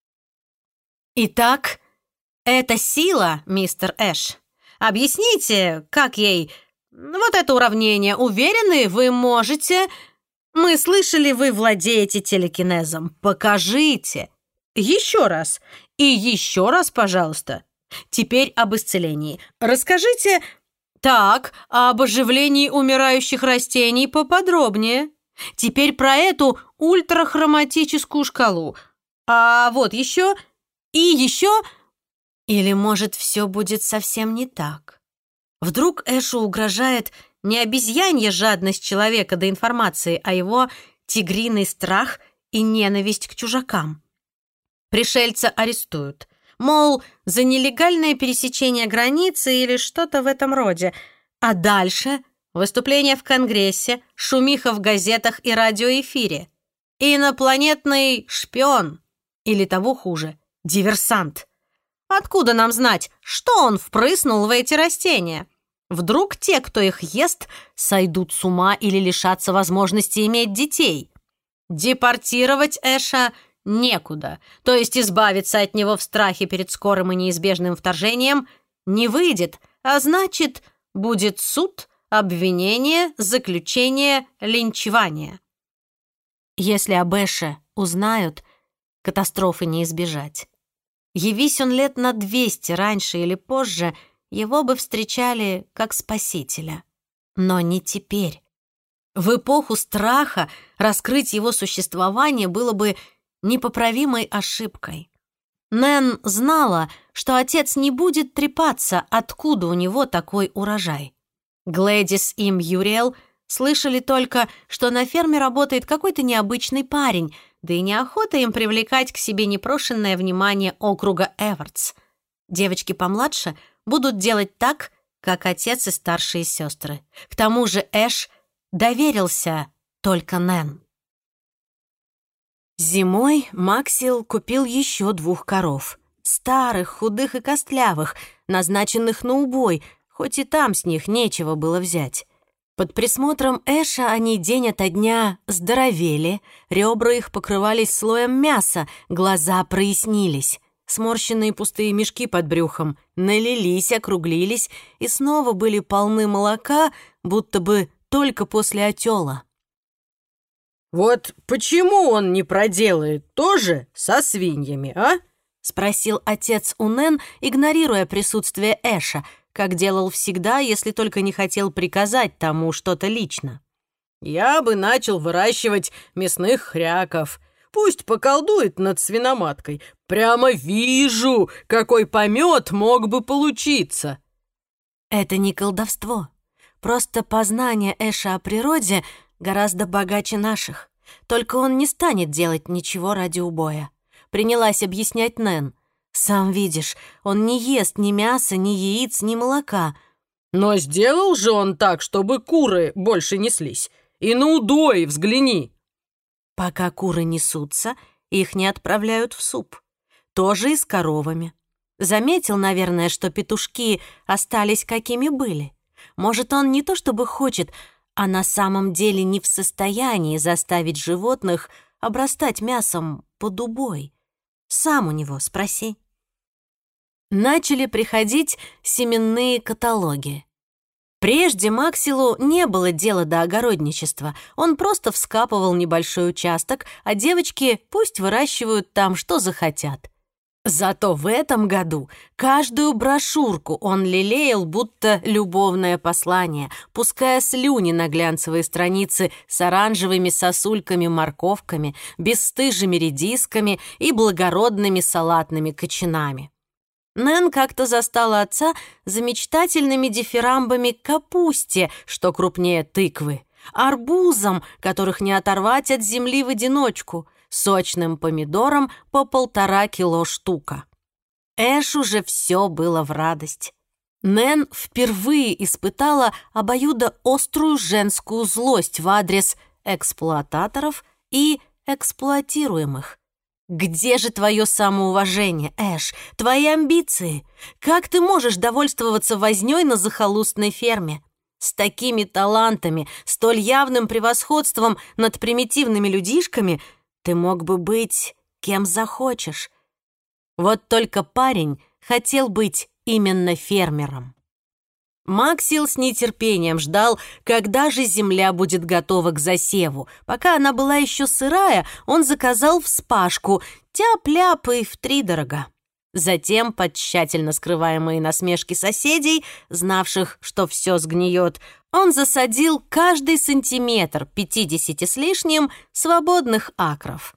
Итак, это сила, мистер Эш. Объясните, как ей... Вот это уравнение. Уверены, вы можете... Мы слышали, вы владеете телекинезом. Покажите. Еще раз. И еще раз, пожалуйста. Теперь об исцелении. Расскажите... Так, об оживлении умирающих растений поподробнее. Теперь про эту ультрахроматическую шкалу. А вот еще... И еще... Или, может, все будет совсем не так? Вдруг Эшу угрожает не обезьянья жадность человека до информации, а его тигриный страх и ненависть к чужакам. Пришельца арестуют. Мол, за нелегальное пересечение границы или что-то в этом роде. А дальше выступление в Конгрессе, шумиха в газетах и радиоэфире. Инопланетный шпион. Или того хуже, диверсант. Откуда нам знать, что он впрыснул в эти растения? Вдруг те, кто их ест, сойдут с ума или лишатся возможности иметь детей? Депортировать Эша некуда, то есть избавиться от него в страхе перед скорым и неизбежным вторжением не выйдет, а значит, будет суд, обвинение, заключение, линчевание. Если об Эше узнают, катастрофы не избежать. Явись он лет на двести раньше или позже, его бы встречали как спасителя. Но не теперь. В эпоху страха раскрыть его существование было бы непоправимой ошибкой. Нэн знала, что отец не будет трепаться, откуда у него такой урожай. Глэдис и Мьюриэл слышали только, что на ферме работает какой-то необычный парень, да и неохота им привлекать к себе непрошенное внимание округа Эвертс. Девочки помладше будут делать так, как отец и старшие сестры. К тому же Эш доверился только Нэн. Зимой Максил купил еще двух коров. Старых, худых и костлявых, назначенных на убой, хоть и там с них нечего было взять. Под присмотром Эша они день ото дня здоровели, ребра их покрывались слоем мяса, глаза прояснились. Сморщенные пустые мешки под брюхом налились, округлились и снова были полны молока, будто бы только после отела. «Вот почему он не проделает то же со свиньями, а?» — спросил отец у Нэн, игнорируя присутствие Эша, как делал всегда, если только не хотел приказать тому что-то лично. «Я бы начал выращивать мясных хряков. Пусть поколдует над свиноматкой. Прямо вижу, какой помет мог бы получиться». Это не колдовство. Просто познание Эша о природе гораздо богаче наших. Только он не станет делать ничего ради убоя. Принялась объяснять Нэн. Сам видишь, он не ест ни мяса, ни яиц, ни молока. Но сделал же он так, чтобы куры больше неслись. И на удои взгляни. Пока куры несутся, их не отправляют в суп. Тоже и с коровами. Заметил, наверное, что петушки остались какими были. Может, он не то чтобы хочет, а на самом деле не в состоянии заставить животных обрастать мясом под убой. Сам у него спроси. Начали приходить семенные каталоги. Прежде Максилу не было дела до огородничества. Он просто вскапывал небольшой участок, а девочки пусть выращивают там, что захотят. Зато в этом году каждую брошюрку он лелеял, будто любовное послание, пуская слюни на глянцевые страницы с оранжевыми сосульками-морковками, бесстыжими редисками и благородными салатными кочанами. Нэн как-то застала отца за мечтательными дифирамбами к капусте, что крупнее тыквы, арбузом, которых не оторвать от земли в одиночку, сочным помидором по полтора кило штука. Эшу же все было в радость. Нэн впервые испытала обоюдоострую женскую злость в адрес эксплуататоров и эксплуатируемых. Где же твое самоуважение, Эш, твои амбиции? Как ты можешь довольствоваться вознёй на захолустной ферме? С такими талантами, столь явным превосходством над примитивными людишками ты мог бы быть кем захочешь. Вот только парень хотел быть именно фермером. Максил с нетерпением ждал, когда же земля будет готова к засеву. Пока она была еще сырая, он заказал вспашку, тяп-ляп и втридорога. Затем, под тщательно скрываемые насмешки соседей, знавших, что все сгниет, он засадил каждый сантиметр пятидесяти с лишним свободных акров.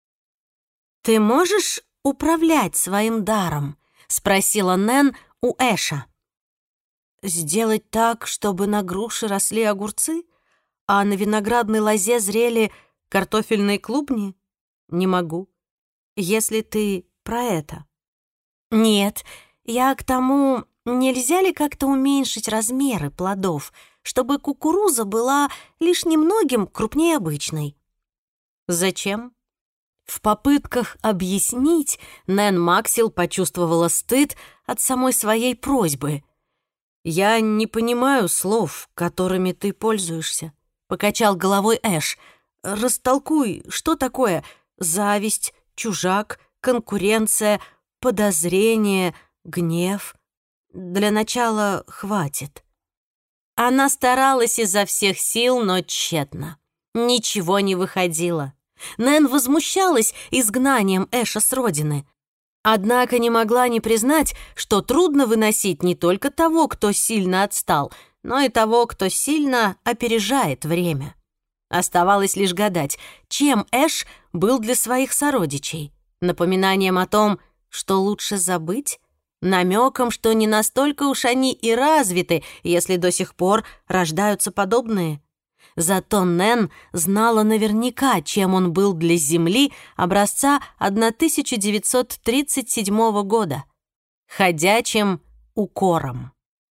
«Ты можешь управлять своим даром?» — спросила Нэн у Эша. «Сделать так, чтобы на груши росли огурцы, а на виноградной лозе зрели картофельные клубни? Не могу. Если ты про это». «Нет, я к тому, нельзя ли как-то уменьшить размеры плодов, чтобы кукуруза была лишь немногим крупнее обычной?» «Зачем?» В попытках объяснить Нэн Максил почувствовала стыд от самой своей просьбы. «Я не понимаю слов, которыми ты пользуешься», — покачал головой Эш. «Растолкуй, что такое зависть, чужак, конкуренция, подозрение, гнев? Для начала хватит». Она старалась изо всех сил, но тщетно. Ничего не выходило. Нэн возмущалась изгнанием Эша с родины. Однако не могла не признать, что трудно выносить не только того, кто сильно отстал, но и того, кто сильно опережает время. Оставалось лишь гадать, чем Эш был для своих сородичей. Напоминанием о том, что лучше забыть? Намеком, что не настолько уж они и развиты, если до сих пор рождаются подобные? Зато Нэн знала наверняка, чем он был для Земли образца тысяча девятьсот тридцать седьмого года. Ходячим укором.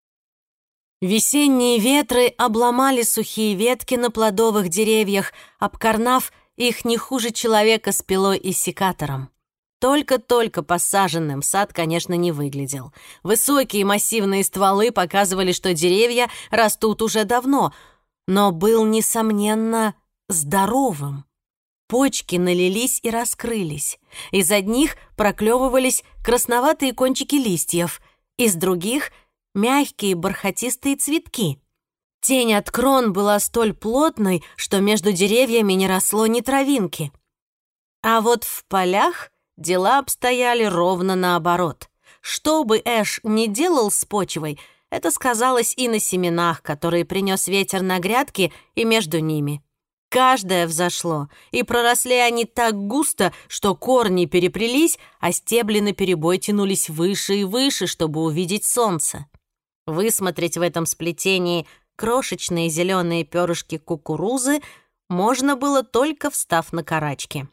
Весенние ветры обломали сухие ветки на плодовых деревьях, обкорнав их не хуже человека с пилой и секатором. Только-только посаженным сад, конечно, не выглядел. Высокие массивные стволы показывали, что деревья растут уже давно, но был, несомненно, здоровым. Почки налились и раскрылись. Из одних проклевывались красноватые кончики листьев, из других — мягкие бархатистые цветки. Тень от крон была столь плотной, что между деревьями не росло ни травинки. А вот в полях дела обстояли ровно наоборот. Что бы Эш ни делал с почвой, это сказалось и на семенах, которые принес ветер на грядки и между ними. Каждое взошло, и проросли они так густо, что корни переплелись, а стебли наперебой тянулись выше и выше, чтобы увидеть солнце. Высмотреть в этом сплетении крошечные зеленые перышки кукурузы можно было, только встав на карачки.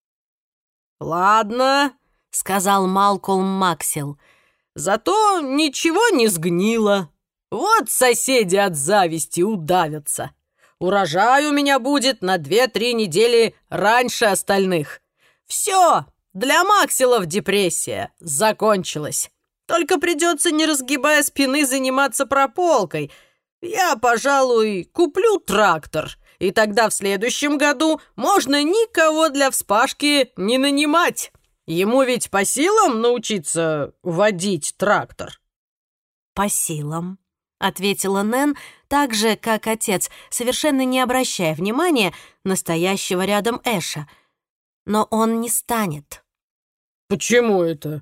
«Ладно», — сказал Малкольм Максел, «зато ничего не сгнило. Вот соседи от зависти удавятся. Урожай у меня будет на две-три недели раньше остальных. Все, для Макселов депрессия закончилась. Только придется, не разгибая спины, заниматься прополкой. Я, пожалуй, куплю трактор, и тогда в следующем году можно никого для вспашки не нанимать. Ему ведь по силам научиться водить трактор». «По силам», — ответила Нэн, так же, как отец, совершенно не обращая внимания на стоящего рядом Эша. «Но он не станет». «Почему это?»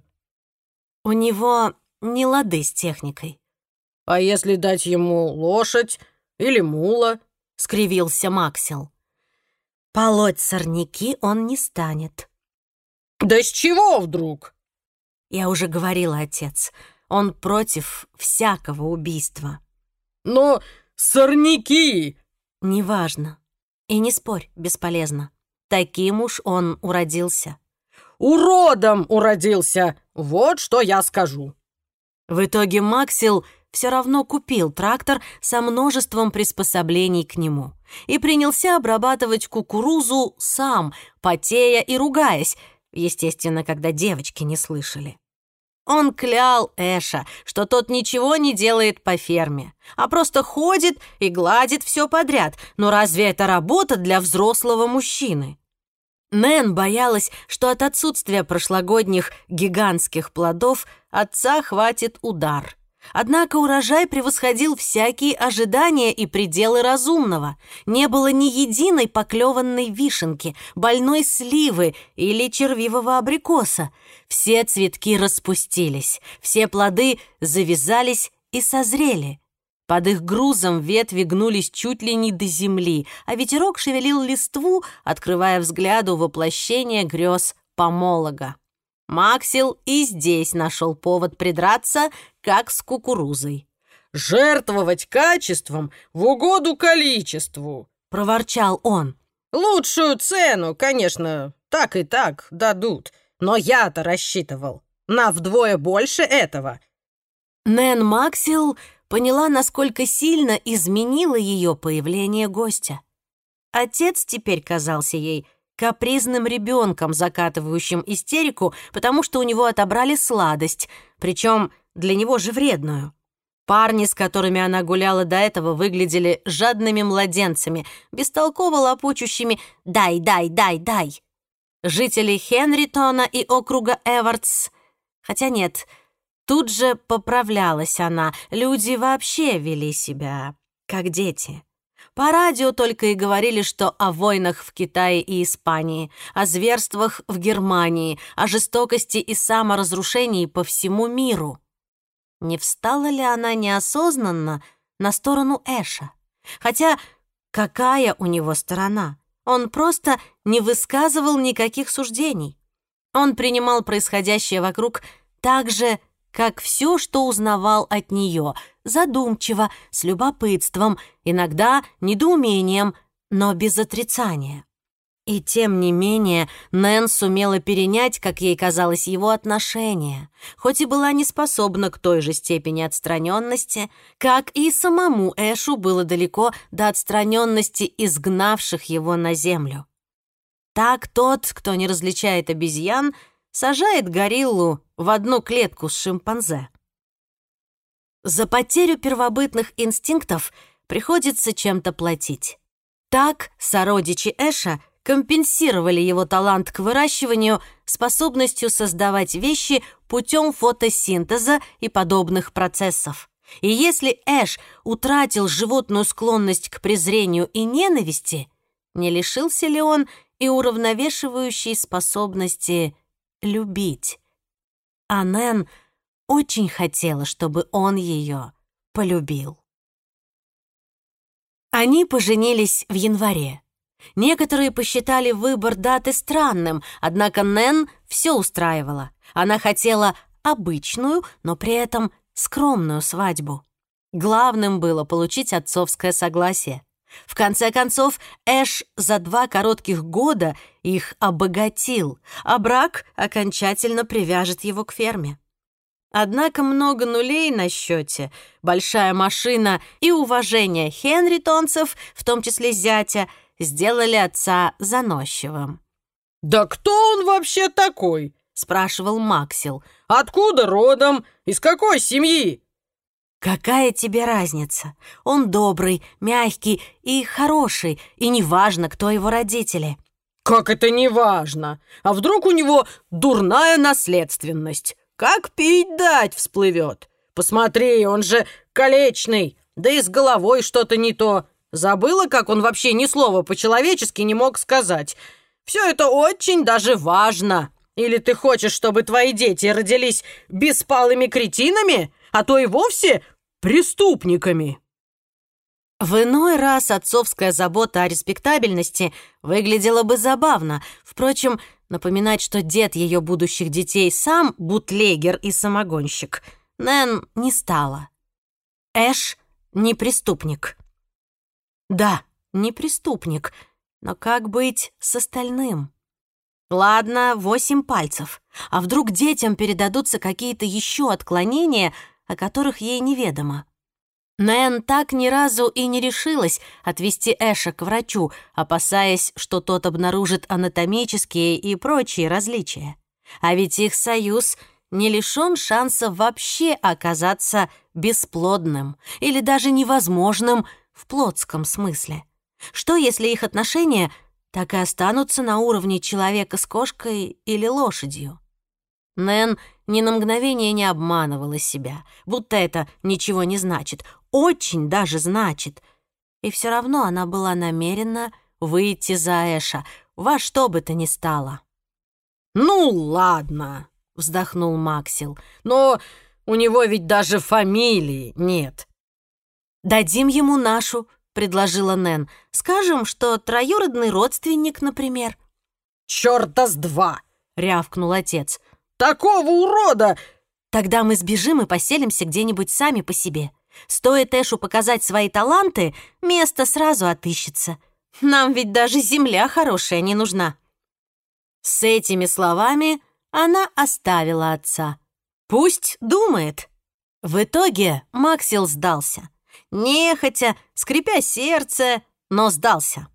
«У него не лады с техникой». «А если дать ему лошадь или мула?» — скривился Максел. «Полоть сорняки он не станет». «Да с чего вдруг?» «Я уже говорила, отец, он против всякого убийства». «Но сорняки!» «Неважно. И не спорь, бесполезно. Таким уж он уродился». «Уродом уродился! Вот что я скажу». В итоге Максел все равно купил трактор со множеством приспособлений к нему и принялся обрабатывать кукурузу сам, потея и ругаясь, естественно, когда девочки не слышали. Он клял Эша, что тот ничего не делает по ферме, а просто ходит и гладит все подряд. Но разве это работа для взрослого мужчины? Нэн боялась, что от отсутствия прошлогодних гигантских плодов отца хватит удар. Однако урожай превосходил всякие ожидания и пределы разумного. Не было ни единой поклеванной вишенки, больной сливы или червивого абрикоса. Все цветки распустились, все плоды завязались и созрели. Под их грузом ветви гнулись чуть ли не до земли, а ветерок шевелил листву, открывая взгляду воплощение грез помолога. Максел и здесь нашел повод придраться, как с кукурузой. «Жертвовать качеством в угоду количеству», — проворчал он. «Лучшую цену, конечно, так и так дадут, но я-то рассчитывал на вдвое больше этого». Нэн Максел поняла, насколько сильно изменило ее появление гостя. Отец теперь казался ей капризным ребенком, закатывающим истерику, потому что у него отобрали сладость, причем для него же вредную. Парни, с которыми она гуляла до этого, выглядели жадными младенцами, бестолково лопочущими «дай, дай, дай, дай». Жители Хенритона и округа Эвардс, хотя нет, тут же поправлялась она, люди вообще вели себя как дети. По радио только и говорили, что о войнах в Китае и Испании, о зверствах в Германии, о жестокости и саморазрушении по всему миру. Не встала ли она неосознанно на сторону Эша? Хотя какая у него сторона? Он просто не высказывал никаких суждений. Он принимал происходящее вокруг так же, как все, что узнавал от нее, задумчиво, с любопытством, иногда недоумением, но без отрицания. И тем не менее Нэн сумела перенять, как ей казалось, его отношения, хоть и была не способна к той же степени отстраненности, как и самому Эшу было далеко до отстраненности изгнавших его на землю. Так тот, кто не различает обезьян, сажает гориллу в одну клетку с шимпанзе. За потерю первобытных инстинктов приходится чем-то платить. Так сородичи Эша компенсировали его талант к выращиванию способностью создавать вещи путем фотосинтеза и подобных процессов. И если Эш утратил животную склонность к презрению и ненависти, не лишился ли он и уравновешивающей способности любить? А Нэн очень хотела, чтобы он ее полюбил. Они поженились в январе. Некоторые посчитали выбор даты странным, однако Нэн все устраивала. Она хотела обычную, но при этом скромную свадьбу. Главным было получить отцовское согласие. В конце концов, Эш за два коротких года их обогатил, а брак окончательно привяжет его к ферме. Однако много нулей на счете, большая машина и уважение хенритонцев, в том числе зятя, сделали отца заносчивым. «Да кто он вообще такой?» — спрашивал Максил. «Откуда родом? Из какой семьи?» «Какая тебе разница? Он добрый, мягкий и хороший, и неважно, кто его родители». «Как это неважно? А вдруг у него дурная наследственность? Как пить дать всплывет? Посмотри, он же колечный, да и с головой что-то не то. Забыла, как он вообще ни слова по-человечески не мог сказать? Все это очень даже важно. Или ты хочешь, чтобы твои дети родились беспалыми кретинами, а то и вовсе преступниками?» В иной раз отцовская забота о респектабельности выглядела бы забавно. Впрочем, напоминать, что дед ее будущих детей сам бутлегер и самогонщик, Нэн не стала. Эш не преступник. Да, не преступник, но как быть с остальным? Ладно, восемь пальцев. А вдруг детям передадутся какие-то еще отклонения, о которых ей неведомо? Нэн так ни разу и не решилась отвезти Эша к врачу, опасаясь, что тот обнаружит анатомические и прочие различия. А ведь их союз не лишен шанса вообще оказаться бесплодным или даже невозможным в плотском смысле. Что, если их отношения так и останутся на уровне человека с кошкой или лошадью? Нэн ни на мгновение не обманывала себя, будто это ничего не значит. Очень даже значит. И все равно она была намерена выйти за Эша, во что бы то ни стало. «Ну, ладно», — вздохнул Максил, «но у него ведь даже фамилии нет». «Дадим ему нашу», — предложила Нэн. «Скажем, что троюродный родственник, например». «Чёрта с два!» — рявкнул отец. «Такого урода!» «Тогда мы сбежим и поселимся где-нибудь сами по себе. Стоит Эшу показать свои таланты, место сразу отыщется. Нам ведь даже земля хорошая не нужна». С этими словами она оставила отца. Пусть думает. В итоге Максил сдался. Нехотя, скрипя сердце, но сдался.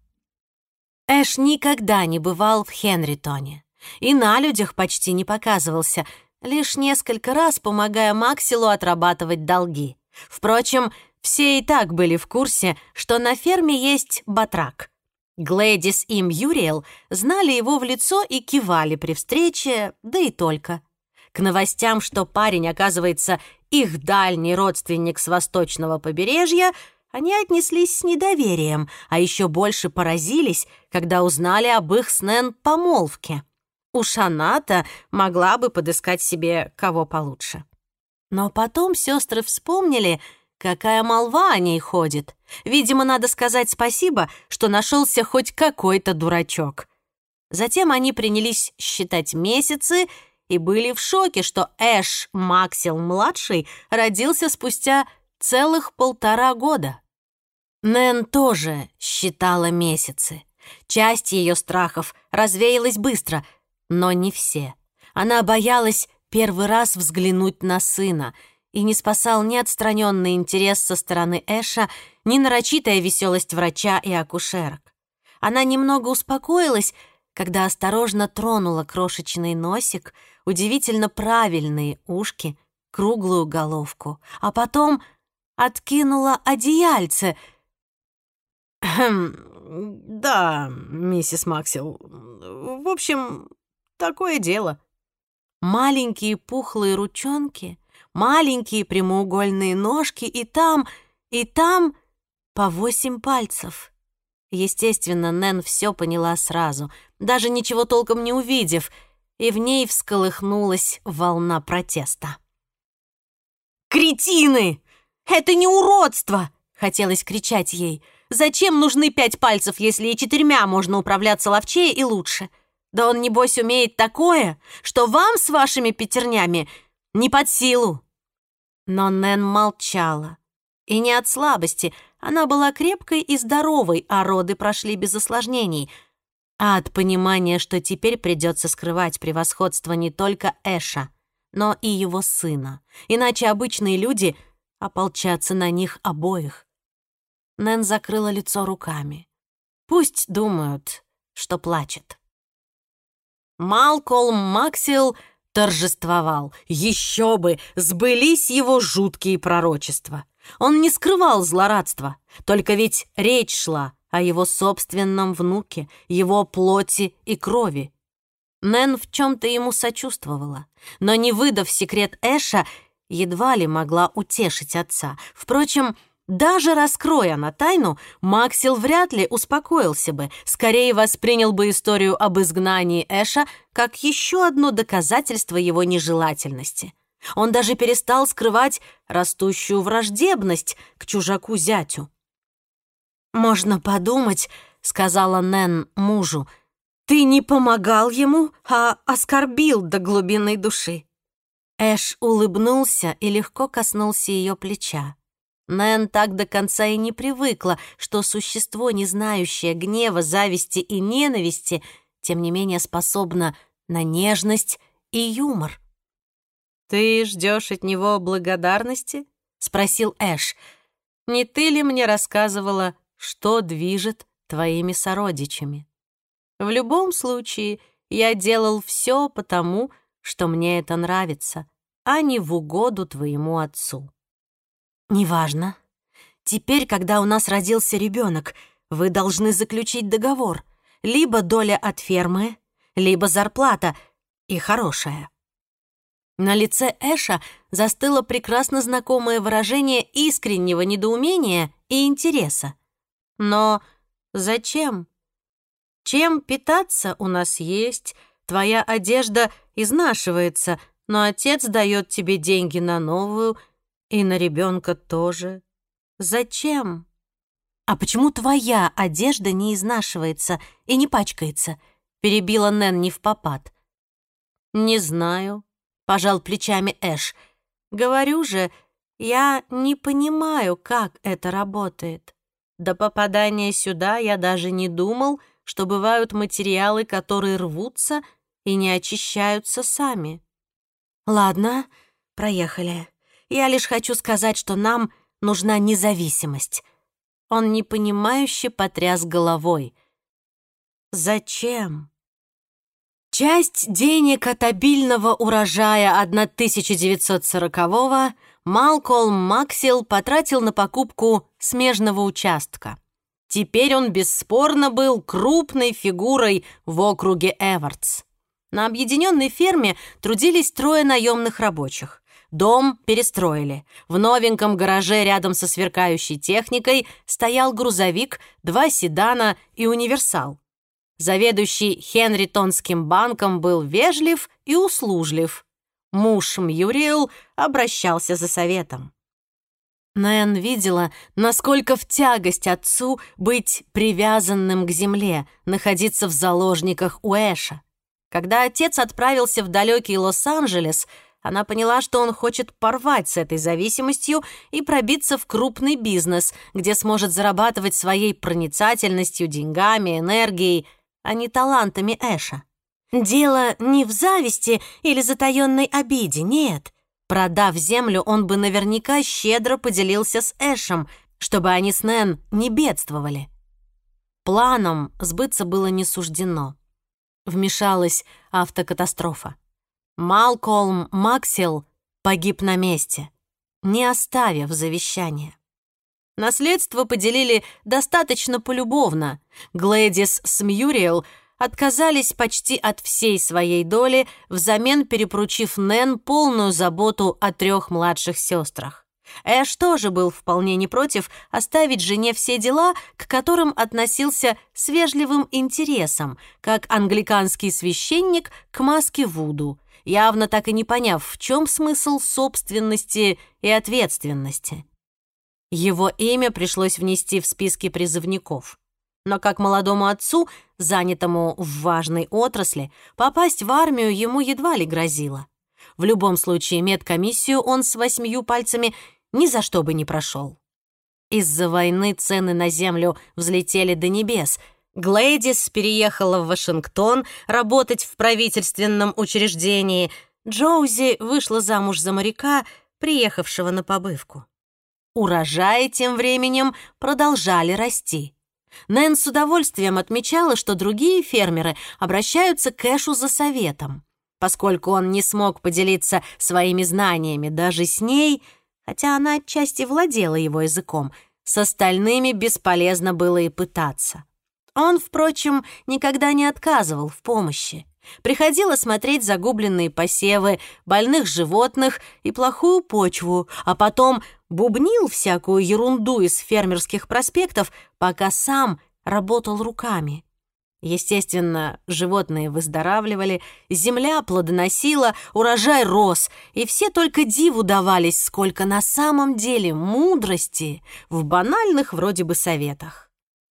Эш никогда не бывал в Хенритоне и на людях почти не показывался, лишь несколько раз помогая Максилу отрабатывать долги. Впрочем, все и так были в курсе, что на ферме есть батрак. Глэдис и Мьюриэл знали его в лицо и кивали при встрече, да и только. К новостям, что парень, оказывается, их дальний родственник с восточного побережья, они отнеслись с недоверием, а еще больше поразились, когда узнали об их с Нэн помолвке. Уж она-то могла бы подыскать себе кого получше. Но потом сестры вспомнили, какая молва о ней ходит. Видимо, надо сказать спасибо, что нашелся хоть какой-то дурачок. Затем они принялись считать месяцы и были в шоке, что Эш Максилл-младший родился спустя целых полтора года. Нэн тоже считала месяцы. Часть ее страхов развеялась быстро, но не все. Она боялась первый раз взглянуть на сына, и не спасал ни отстраненный интерес со стороны Эша, ни нарочитая веселость врача и акушерок. Она немного успокоилась, когда осторожно тронула крошечный носик, удивительно правильные ушки, круглую головку, а потом откинула одеяльце. «Да, миссис Максилл, в общем, такое дело». Маленькие пухлые ручонки, маленькие прямоугольные ножки, и там, и там по восемь пальцев. Естественно, Нэн все поняла сразу, даже ничего толком не увидев, и в ней всколыхнулась волна протеста. «Кретины! Это не уродство!» — хотелось кричать ей. «Зачем нужны пять пальцев, если и четырьмя можно управляться ловчее и лучше? Да он, небось, умеет такое, что вам с вашими пятернями не под силу». Но Нэн молчала. И не от слабости. Она была крепкой и здоровой, а роды прошли без осложнений. А от понимания, что теперь придется скрывать превосходство не только Эша, но и его сына. Иначе обычные люди ополчатся на них обоих. Нэн закрыла лицо руками. Пусть думают, что плачет. Малкольм Максилл торжествовал. Еще бы, сбылись его жуткие пророчества. Он не скрывал злорадства, только ведь речь шла о его собственном внуке, его плоти и крови. Нэн в чем-то ему сочувствовала, но, не выдав секрет Эша, едва ли могла утешить отца. Впрочем, даже раскроя она тайну, Максилл вряд ли успокоился бы, скорее воспринял бы историю об изгнании Эша как еще одно доказательство его нежелательности. Он даже перестал скрывать растущую враждебность к чужаку-зятю. «Можно подумать, — сказала Нэн мужу, — ты не помогал ему, а оскорбил до глубины души». Эш улыбнулся и легко коснулся ее плеча. Нэн так до конца и не привыкла, что существо, не знающее гнева, зависти и ненависти, тем не менее способно на нежность и юмор. «Ты ждешь от него благодарности?» — спросил Эш. «Не ты ли мне рассказывала, что движет твоими сородичами? В любом случае, я делал все потому, что мне это нравится, а не в угоду твоему отцу». «Неважно. Теперь, когда у нас родился ребенок, вы должны заключить договор. Либо доля от фермы, либо зарплата, и хорошая». На лице Эша застыло прекрасно знакомое выражение искреннего недоумения и интереса. «Но зачем? Чем питаться у нас есть, твоя одежда изнашивается, но отец дает тебе деньги на новую, и на ребенка тоже. Зачем?» «А почему твоя одежда не изнашивается и не пачкается?» — перебила Нэн невпопад. «Не знаю», — пожал плечами Эш. «Говорю же, я не понимаю, как это работает. До попадания сюда я даже не думал, что бывают материалы, которые рвутся и не очищаются сами». «Ладно, проехали. Я лишь хочу сказать, что нам нужна независимость». Он непонимающе потряс головой. «Зачем?» Часть денег от обильного урожая тысяча девятьсот сорокового Малкольм Максилл потратил на покупку смежного участка. Теперь он бесспорно был крупной фигурой в округе Эвардс. На объединенной ферме трудились трое наемных рабочих. Дом перестроили. В новеньком гараже рядом со сверкающей техникой стоял грузовик, два седана и универсал. Заведующий Хенритонским банком был вежлив и услужлив. Муж Мьюриэл обращался за советом. Нэн видела, насколько в тягость отцу быть привязанным к земле, находиться в заложниках у Эша. Когда отец отправился в далекий Лос-Анджелес, она поняла, что он хочет порвать с этой зависимостью и пробиться в крупный бизнес, где сможет зарабатывать своей проницательностью, деньгами, энергией, а не талантами Эша. Дело не в зависти или затаённой обиде, нет. Продав землю, он бы наверняка щедро поделился с Эшем, чтобы они с Нэн не бедствовали. Планам сбыться было не суждено. Вмешалась автокатастрофа. Малкольм Максвелл погиб на месте, не оставив завещания. Наследство поделили достаточно полюбовно. Глэдис с Мьюриэл отказались почти от всей своей доли, взамен перепоручив Нэн полную заботу о трех младших сестрах. Эш тоже был вполне не против оставить жене все дела, к которым относился с вежливым интересом, как англиканский священник к маске Вуду, явно так и не поняв, в чем смысл собственности и ответственности. Его имя пришлось внести в списки призывников. Но как молодому отцу, занятому в важной отрасли, попасть в армию ему едва ли грозило. В любом случае, медкомиссию он с восьмью пальцами ни за что бы не прошел. Из-за войны цены на землю взлетели до небес. Глэдис переехала в Вашингтон работать в правительственном учреждении. Джоузи вышла замуж за моряка, приехавшего на побывку. Урожаи тем временем продолжали расти. Нэн с удовольствием отмечала, что другие фермеры обращаются к Эшу за советом. Поскольку он не смог поделиться своими знаниями даже с ней, хотя она отчасти владела его языком, с остальными бесполезно было и пытаться. Он, впрочем, никогда не отказывал в помощи. Приходил осмотреть загубленные посевы, больных животных и плохую почву, а потом бубнил всякую ерунду из фермерских проспектов, пока сам работал руками. Естественно, животные выздоравливали, земля плодоносила, урожай рос, и все только диву давались, сколько на самом деле мудрости в банальных вроде бы советах.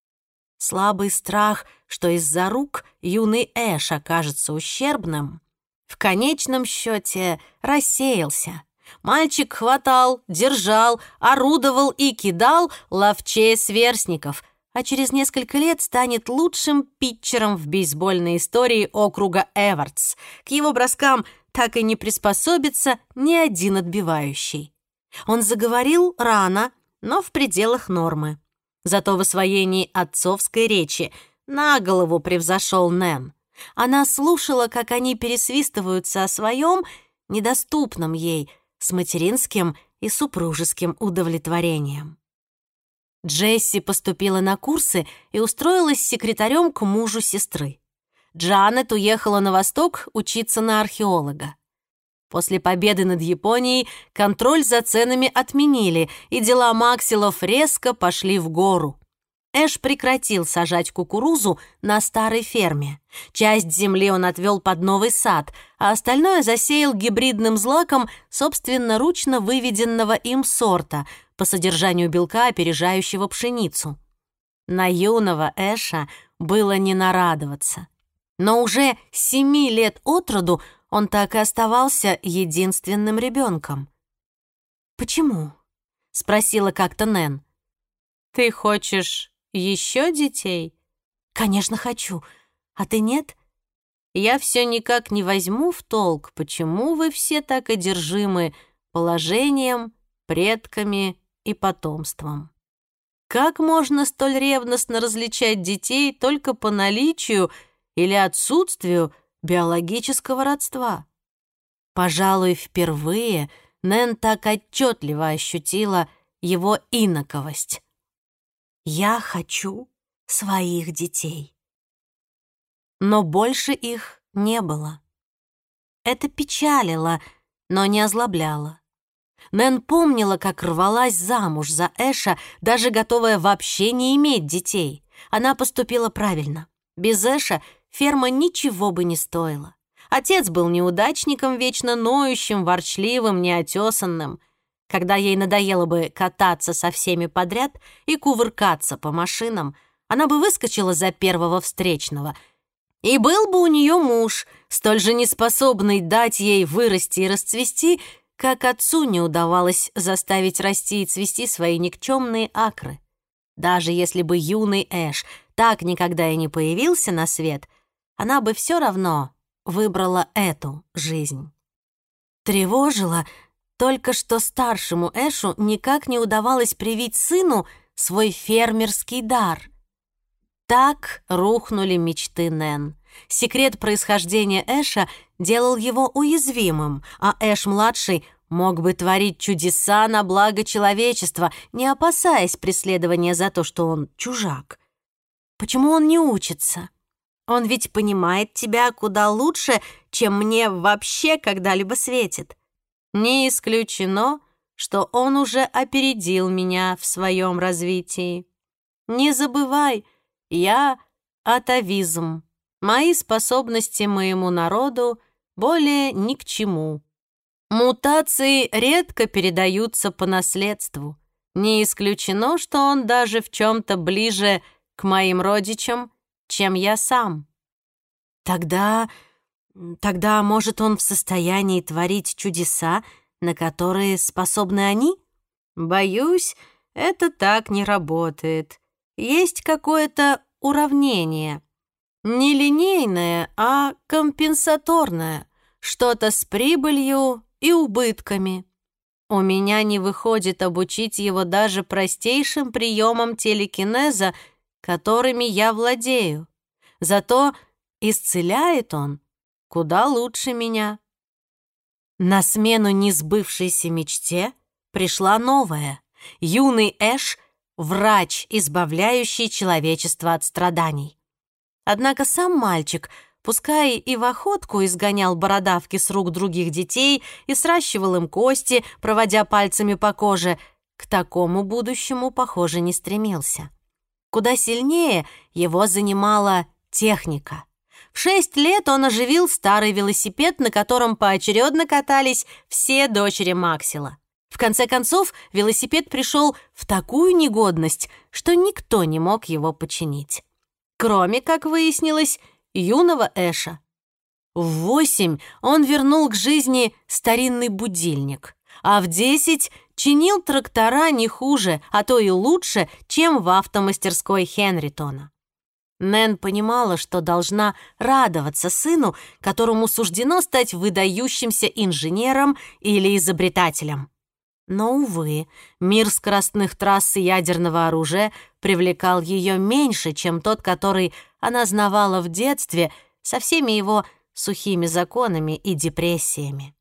Слабый страх, что из-за рук юный Эш окажется ущербным, в конечном счете рассеялся. Мальчик хватал, держал, орудовал и кидал ловчее сверстников, а через несколько лет станет лучшим питчером в бейсбольной истории округа Эвардс. К его броскам так и не приспособится ни один отбивающий. Он заговорил рано, но в пределах нормы. Зато в освоении отцовской речи на голову превзошел Нэн. Она слушала, как они пересвистываются о своем, недоступном ей, с материнским и супружеским удовлетворением. Джесси поступила на курсы и устроилась секретарем к мужу сестры. Джанет уехала на восток учиться на археолога. После победы над Японией контроль за ценами отменили, и дела Максвеллов резко пошли в гору. Эш прекратил сажать кукурузу на старой ферме. Часть земли он отвел под новый сад, а остальное засеял гибридным злаком собственноручно выведенного им сорта по содержанию белка, опережающего пшеницу. На юного Эша было не нарадоваться. Но уже с семи лет от роду он так и оставался единственным ребенком. «Почему?» — спросила как-то Нэн. «Ты хочешь еще детей?» «Конечно, хочу. А ты нет?» «Я все никак не возьму в толк, почему вы все так одержимы положением, предками и потомством. Как можно столь ревностно различать детей только по наличию или отсутствию биологического родства?» Пожалуй, впервые Нэн так отчетливо ощутила его инаковость. «Я хочу своих детей». Но больше их не было. Это печалило, но не озлобляло. Нэн помнила, как рвалась замуж за Эша, даже готовая вообще не иметь детей. Она поступила правильно. Без Эша ферма ничего бы не стоила. Отец был неудачником, вечно ноющим, ворчливым, неотесанным. Когда ей надоело бы кататься со всеми подряд и кувыркаться по машинам, она бы выскочила за первого встречного. И был бы у нее муж, столь же неспособный дать ей вырасти и расцвести, как отцу не удавалось заставить расти и цвести свои никчемные акры. Даже если бы юный Эш так никогда и не появился на свет, она бы все равно выбрала эту жизнь. Тревожило только, что старшему Эшу никак не удавалось привить сыну свой фермерский дар. Так рухнули мечты Нэн. Секрет происхождения Эша делал его уязвимым, а Эш-младший мог бы творить чудеса на благо человечества, не опасаясь преследования за то, что он чужак. Почему он не учится? Он ведь понимает тебя куда лучше, чем мне вообще когда-либо светит. Не исключено, что он уже опередил меня в своем развитии. Не забывай, я атавизм. Мои способности моему народу более ни к чему. Мутации редко передаются по наследству. Не исключено, что он даже в чем-то ближе к моим родичам, чем я сам. Тогда, тогда, может, он в состоянии творить чудеса, на которые способны они? Боюсь, это так не работает. Есть какое-то уравнение. Не линейное, а компенсаторное. Что-то с прибылью и убытками. У меня не выходит обучить его даже простейшим приемам телекинеза, которыми я владею. Зато исцеляет он куда лучше меня. На смену несбывшейся мечте пришла новая. Юный Эш — врач, избавляющий человечество от страданий. Однако сам мальчик, пускай и в охотку изгонял бородавки с рук других детей и сращивал им кости, проводя пальцами по коже, к такому будущему, похоже, не стремился. Куда сильнее его занимала техника. В шесть лет он оживил старый велосипед, на котором поочередно катались все дочери Максила. В конце концов, велосипед пришел в такую негодность, что никто не мог его починить. Кроме, как выяснилось, юного Эша. В восемь он вернул к жизни старинный будильник, а в десять чинил трактора не хуже, а то и лучше, чем в автомастерской Хенритона. Нэн понимала, что должна радоваться сыну, которому суждено стать выдающимся инженером или изобретателем. Но, увы, мир скоростных трасс и ядерного оружия привлекал ее меньше, чем тот, который она знавала в детстве со всеми его сухими законами и депрессиями.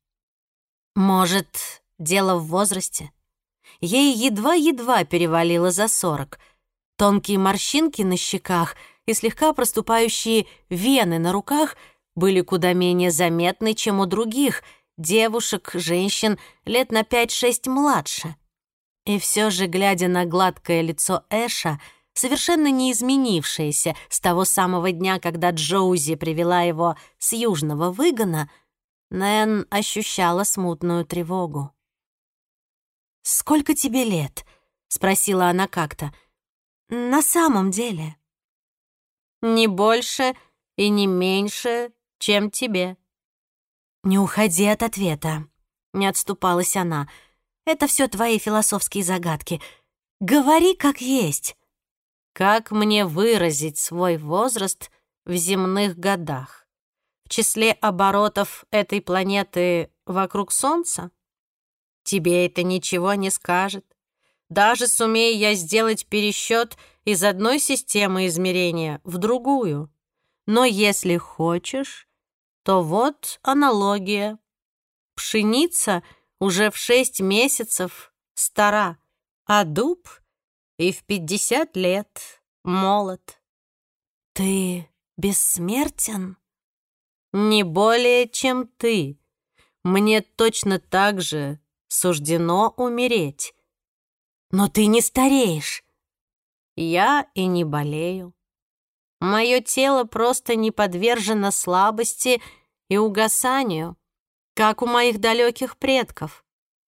Может, дело в возрасте? Ей едва-едва перевалило за сорок. Тонкие морщинки на щеках и слегка проступающие вены на руках были куда менее заметны, чем у других девушек, женщин лет на пять-шесть младше. И все же, глядя на гладкое лицо Эша, совершенно не изменившееся с того самого дня, когда Джоузи привела его с южного выгона, Нэн ощущала смутную тревогу. «Сколько тебе лет?» — спросила она как-то. «На самом деле?» «Не больше и не меньше, чем тебе». «Не уходи от ответа», — не отступалась она. «Это все твои философские загадки. Говори как есть». «Как мне выразить свой возраст в земных годах? В числе оборотов этой планеты вокруг Солнца? Тебе это ничего не скажет. Даже сумею я сделать пересчет из одной системы измерения в другую. Но если хочешь, то вот аналогия. Пшеница уже в шесть месяцев стара, а дуб и в пятьдесят лет молод. Ты бессмертен? Не более, чем ты. Мне точно так же суждено умереть. Но ты не стареешь. Я и не болею. Мое тело просто не подвержено слабости и угасанию, как у моих далеких предков.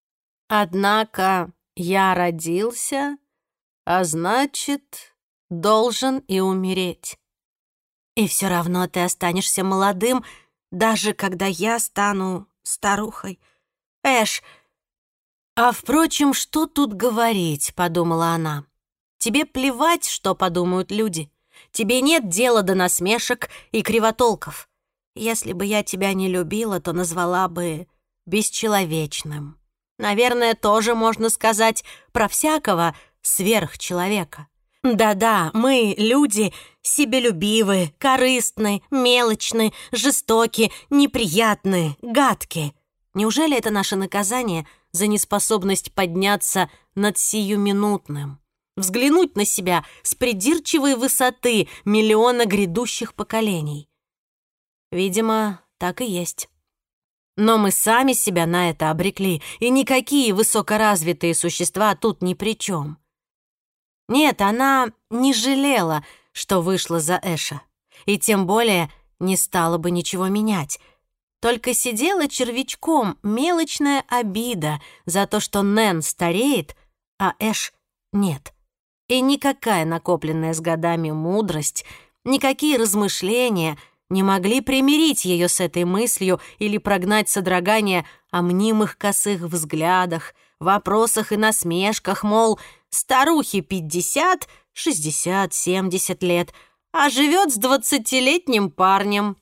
Однако я родился, а значит, должен и умереть. И все равно ты останешься молодым, даже когда я стану старухой. Эш, а впрочем, что тут говорить, подумала она. Тебе плевать, что подумают люди. Тебе нет дела до насмешек и кривотолков. Если бы я тебя не любила, то назвала бы бесчеловечным. Наверное, тоже можно сказать про всякого сверхчеловека. Да-да, мы, люди, себелюбивы, корыстны, мелочны, жестоки, неприятны, гадки. Неужели это наше наказание за неспособность подняться над сиюминутным? Взглянуть на себя с придирчивой высоты миллиона грядущих поколений? Видимо, так и есть. Но мы сами себя на это обрекли, и никакие высокоразвитые существа тут ни при чем. Нет, она не жалела, что вышла за Эша, и тем более не стала бы ничего менять. Только сидела червячком мелочная обида за то, что Нэн стареет, а Эш нет. И никакая накопленная с годами мудрость, никакие размышления не могли примирить ее с этой мыслью или прогнать содрогание о мнимых косых взглядах, вопросах и насмешках, мол, старухе пятьдесят, шестьдесят, семьдесят лет, а живет с двадцатилетним парнем.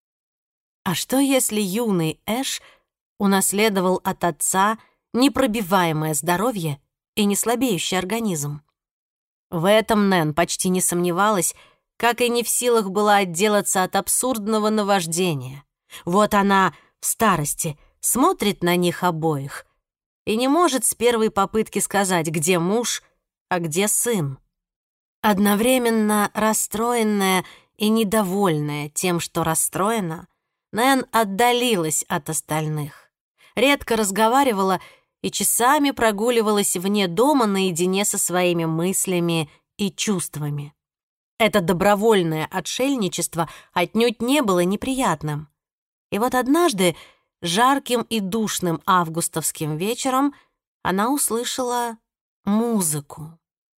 А что, если юный Эш унаследовал от отца непробиваемое здоровье и неслабеющий организм? В этом Нэн почти не сомневалась, как и не в силах была отделаться от абсурдного наваждения. Вот она в старости смотрит на них обоих и не может с первой попытки сказать, где муж, а где сын. Одновременно расстроенная и недовольная тем, что расстроена, Нэн отдалилась от остальных, редко разговаривала и часами прогуливалась вне дома наедине со своими мыслями и чувствами. Это добровольное отшельничество отнюдь не было неприятным. И вот однажды, жарким и душным августовским вечером, она услышала музыку.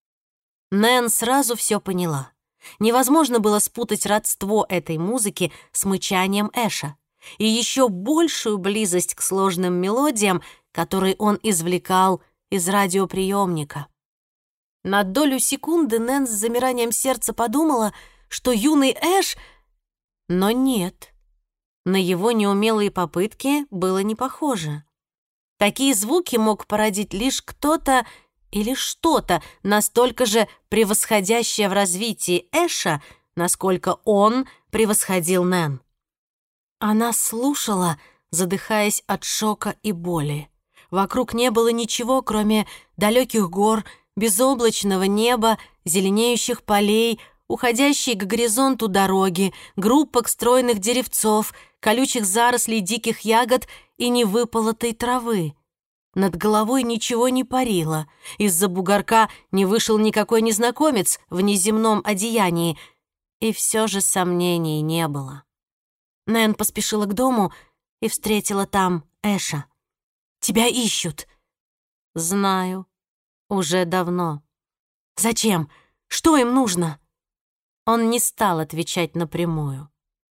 Нэн сразу все поняла. Невозможно было спутать родство этой музыки с мычанием Эша и еще большую близость к сложным мелодиям, которые он извлекал из радиоприемника. На долю секунды Нэн с замиранием сердца подумала, что юный Эш... Но нет, на его неумелые попытки было не похоже. Такие звуки мог породить лишь кто-то или что-то, настолько же превосходящее в развитии Эша, насколько он превосходил Нэн. Она слушала, задыхаясь от шока и боли. Вокруг не было ничего, кроме далеких гор, безоблачного неба, зеленеющих полей, уходящей к горизонту дороги, группок стройных деревцов, колючих зарослей диких ягод и невыполотой травы. Над головой ничего не парило. Из-за бугорка не вышел никакой незнакомец в неземном одеянии. И все же сомнений не было. Нэн поспешила к дому и встретила там Эша. «Тебя ищут». «Знаю. Уже давно». «Зачем? Что им нужно?» Он не стал отвечать напрямую.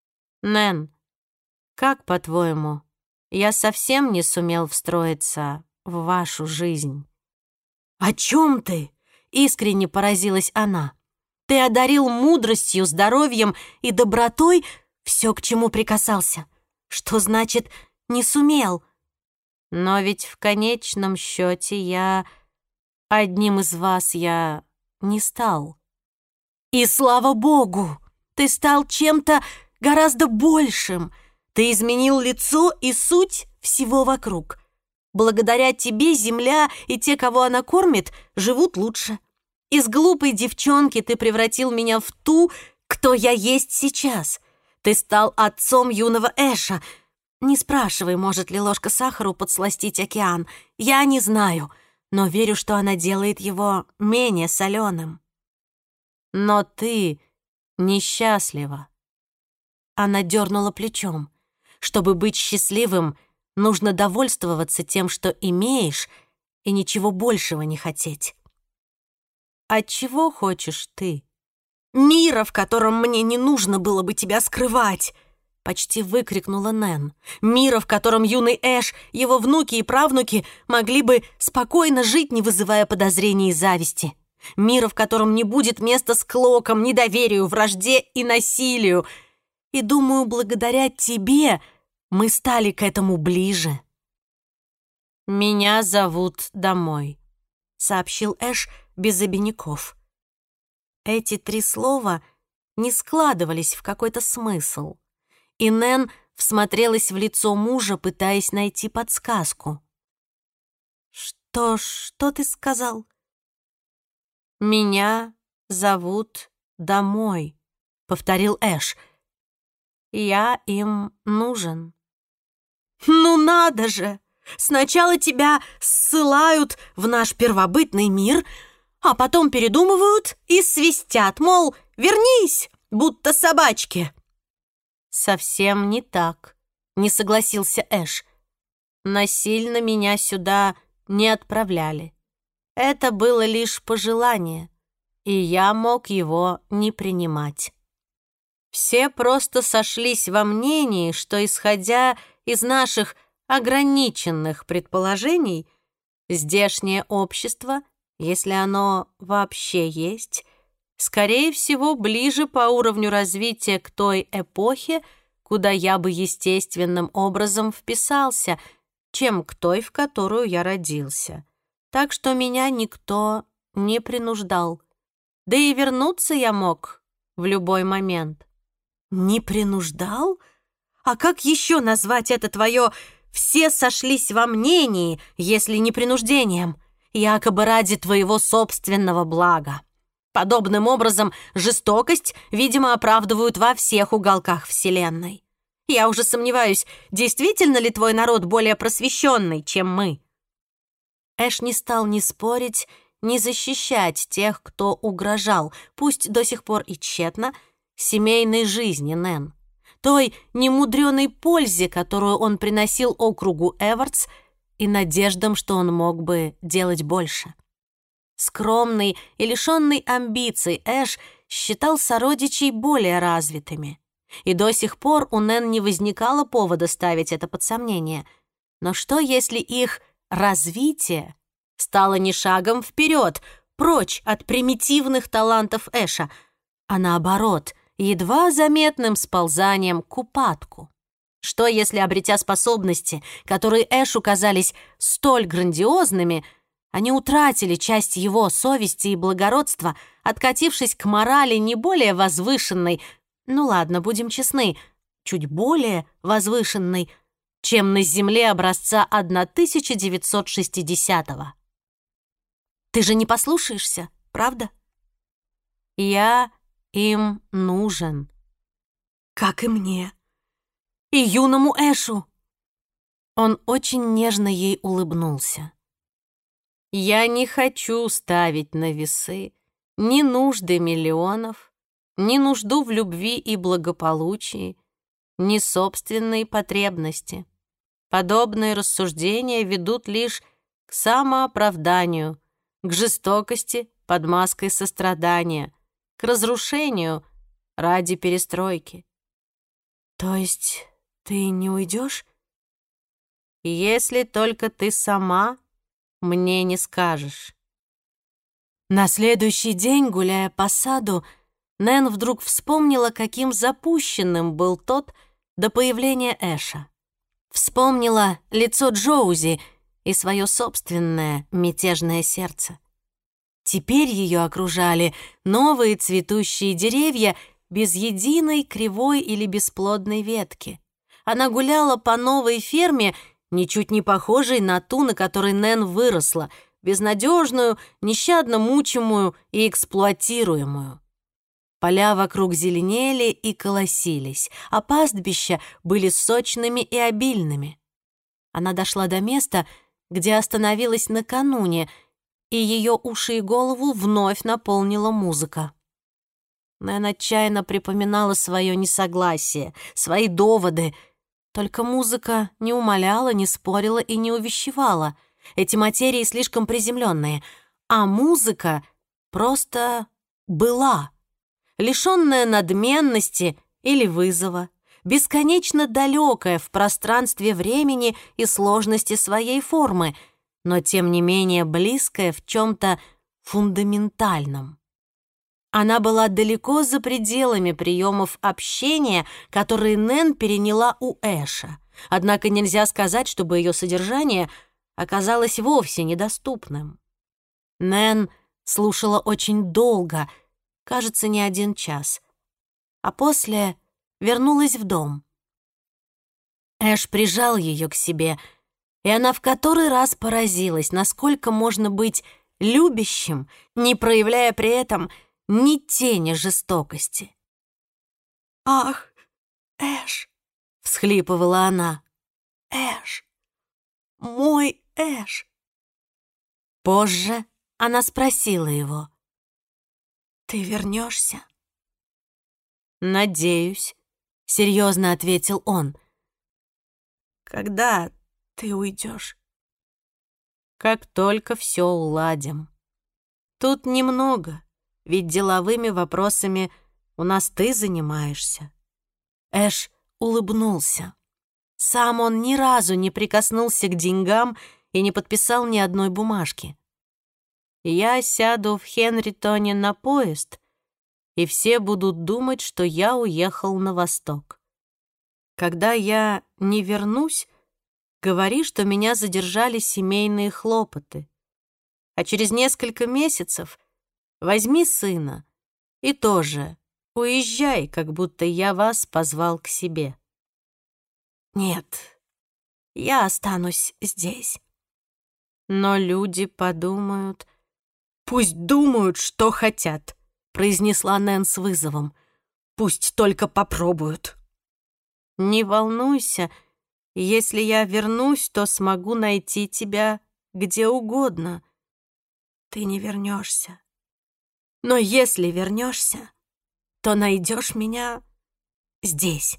«Нэн, как, по-твоему, я совсем не сумел встроиться в вашу жизнь?» «О чем ты?» — искренне поразилась она. «Ты одарил мудростью, здоровьем и добротой все, к чему прикасался. Что значит «не сумел»?» «Но ведь в конечном счете я... одним из вас я не стал». «И слава богу! Ты стал чем-то гораздо большим. Ты изменил лицо и суть всего вокруг. Благодаря тебе земля и те, кого она кормит, живут лучше. Из глупой девчонки ты превратил меня в ту, кто я есть сейчас. Ты стал отцом юного Эша. Не спрашивай, может ли ложка сахара подсластить океан. Я не знаю, но верю, что она делает его менее соленым. Но ты несчастлива. Она дернула плечом. Чтобы быть счастливым, нужно довольствоваться тем, что имеешь, и ничего большего не хотеть. А чего хочешь ты? Мира, в котором мне не нужно было бы тебя скрывать, почти выкрикнула Нэн. Мира, в котором юный Эш, его внуки и правнуки могли бы спокойно жить, не вызывая подозрений и зависти. Мира, в котором не будет места склокам, недоверию, вражде и насилию. И, думаю, благодаря тебе мы стали к этому ближе. «Меня зовут домой», — сообщил Эш без обиняков. Эти три слова не складывались в какой-то смысл, и Нэн всмотрелась в лицо мужа, пытаясь найти подсказку. «Что, что ты сказал?» «Меня зовут домой», — повторил Эш. «Я им нужен». «Ну надо же! Сначала тебя ссылают в наш первобытный мир, а потом передумывают и свистят, мол, вернись, будто собачки». «Совсем не так», — не согласился Эш. «Насильно меня сюда не отправляли. Это было лишь пожелание, и я мог его не принимать. Все просто сошлись во мнении, что, исходя из наших ограниченных предположений, здешнее общество, если оно вообще есть, скорее всего, ближе по уровню развития к той эпохе, куда я бы естественным образом вписался, чем к той, в которую я родился. Так что меня никто не принуждал. Да и вернуться я мог в любой момент». «Не принуждал? А как еще назвать это твое «все сошлись во мнении», если не принуждением, якобы ради твоего собственного блага? Подобным образом жестокость, видимо, оправдывают во всех уголках Вселенной. Я уже сомневаюсь, действительно ли твой народ более просвещенный, чем мы?» Эш не стал ни спорить, ни защищать тех, кто угрожал, пусть до сих пор и тщетно, семейной жизни Нэн, той немудреной пользе, которую он приносил округу Эвардс, и надеждам, что он мог бы делать больше. Скромный и лишенный амбиций Эш считал сородичей более развитыми, и до сих пор у Нэн не возникало повода ставить это под сомнение. Но что, если их развитие стало не шагом вперед, прочь от примитивных талантов Эша, а наоборот, едва заметным сползанием к упадку? Что, если, обретя способности, которые Эшу казались столь грандиозными, они утратили часть его совести и благородства, откатившись к морали не более возвышенной, ну ладно, будем честны, чуть более возвышенной, чем на земле образца тысяча девятьсот шестидесятого? Ты же не послушаешься, правда? Я им нужен. Как и мне. И юному Эшу. Он очень нежно ей улыбнулся. Я не хочу ставить на весы ни нужды миллионов, ни нужду в любви и благополучии, ни собственные потребности. Подобные рассуждения ведут лишь к самооправданию, к жестокости под маской сострадания, к разрушению ради перестройки. То есть ты не уйдешь? Если только ты сама мне не скажешь. На следующий день, гуляя по саду, Нэн вдруг вспомнила, каким запущенным был тот до появления Эша. Вспомнила лицо Джоузи и свое собственное мятежное сердце. Теперь ее окружали новые цветущие деревья без единой кривой или бесплодной ветки. Она гуляла по новой ферме, ничуть не похожей на ту, на которой Нэн выросла, безнадежную, нещадно мучимую и эксплуатируемую. Поля вокруг зеленели и колосились, а пастбища были сочными и обильными. Она дошла до места, где остановилась накануне, и ее уши и голову вновь наполнила музыка. Нэн отчаянно припоминала свое несогласие, свои доводы. Только музыка не умоляла, не спорила и не увещевала. Эти материи слишком приземленные, а музыка просто была, лишенная надменности или вызова, бесконечно далекая в пространстве времени и сложности своей формы, но тем не менее близкая в чем-то фундаментальном. Она была далеко за пределами приемов общения, которые Нэн переняла у Эша, однако нельзя сказать, чтобы ее содержание оказалось вовсе недоступным. Нэн слушала очень долго, кажется, не один час, а после вернулась в дом. Эш прижал ее к себе, и она в который раз поразилась, насколько можно быть любящим, не проявляя при этом ни тени жестокости. «Ах, Эш!» — всхлипывала она. «Эш! Мой Эш!» Позже она спросила его: «Ты вернешься?» «Надеюсь», — серьезно ответил он. «Когда ты уйдешь?» «Как только все уладим. Тут немного, ведь деловыми вопросами у нас ты занимаешься». Эш улыбнулся. Сам он ни разу не прикоснулся к деньгам и не подписал ни одной бумажки. «Я сяду в Хенритоне на поезд, и все будут думать, что я уехал на восток. Когда я не вернусь, говори, что меня задержали семейные хлопоты. А через несколько месяцев возьми сына и тоже уезжай, как будто я вас позвал к себе». «Нет, я останусь здесь». «Но люди подумают...» «Пусть думают, что хотят», — произнесла Нэн с вызовом. «Пусть только попробуют». «Не волнуйся, если я вернусь, то смогу найти тебя где угодно». «Ты не вернешься. Но если вернешься, то найдешь меня здесь».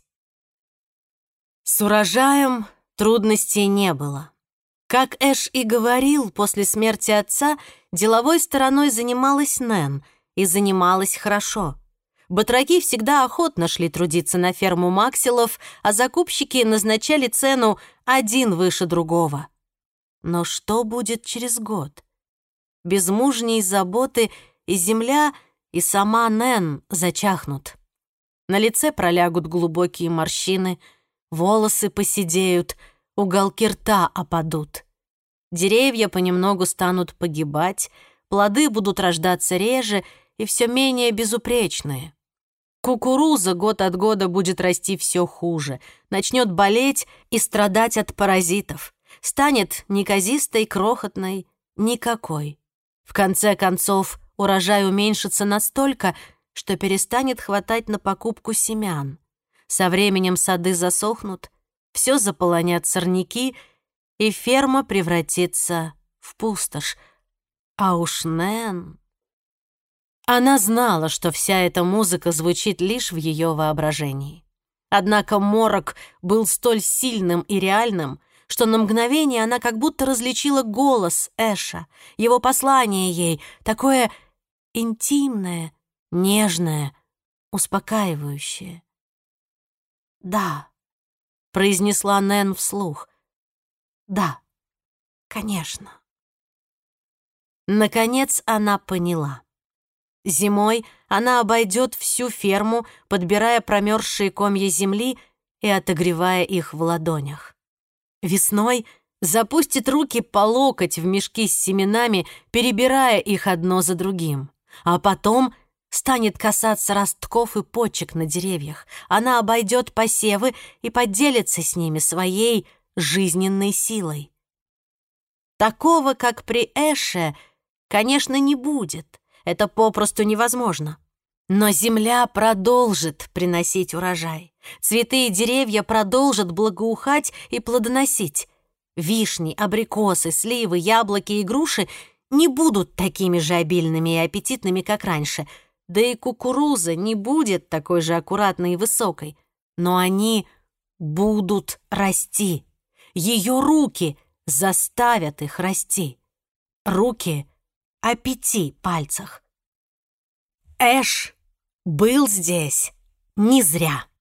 С урожаем трудностей не было. Как Эш и говорил, после смерти отца деловой стороной занималась Нэн, и занималась хорошо. Батраки всегда охотно шли трудиться на ферму Максилов, а закупщики назначали цену один выше другого. Но что будет через год? Без мужней заботы и земля, и сама Нэн зачахнут. На лице пролягут глубокие морщины, волосы поседеют, уголки рта опадут. Деревья понемногу станут погибать, плоды будут рождаться реже и все менее безупречные. Кукуруза год от года будет расти все хуже, начнет болеть и страдать от паразитов, станет неказистой, крохотной, никакой. В конце концов, урожай уменьшится настолько, что перестанет хватать на покупку семян. Со временем сады засохнут, все заполонят сорняки, и ферма превратится в пустошь. А уж Нэн... Она знала, что вся эта музыка звучит лишь в ее воображении. Однако морок был столь сильным и реальным, что на мгновение она как будто различила голос Эша, его послание ей, такое интимное, нежное, успокаивающее. «Да», — произнесла Нэн вслух, — «да, конечно». Наконец она поняла. Зимой она обойдет всю ферму, подбирая промерзшие комья земли и отогревая их в ладонях. Весной запустит руки по локоть в мешки с семенами, перебирая их одно за другим. А потом станет касаться ростков и почек на деревьях. Она обойдет посевы и поделится с ними своей жизненной силой. Такого, как при Эше, конечно, не будет. Это попросту невозможно. Но земля продолжит приносить урожай. Цветы и деревья продолжат благоухать и плодоносить. Вишни, абрикосы, сливы, яблоки и груши не будут такими же обильными и аппетитными, как раньше. Да и кукуруза не будет такой же аккуратной и высокой. Но они будут расти. Ее руки заставят их расти. Руки о пяти пальцах. Эш был здесь не зря.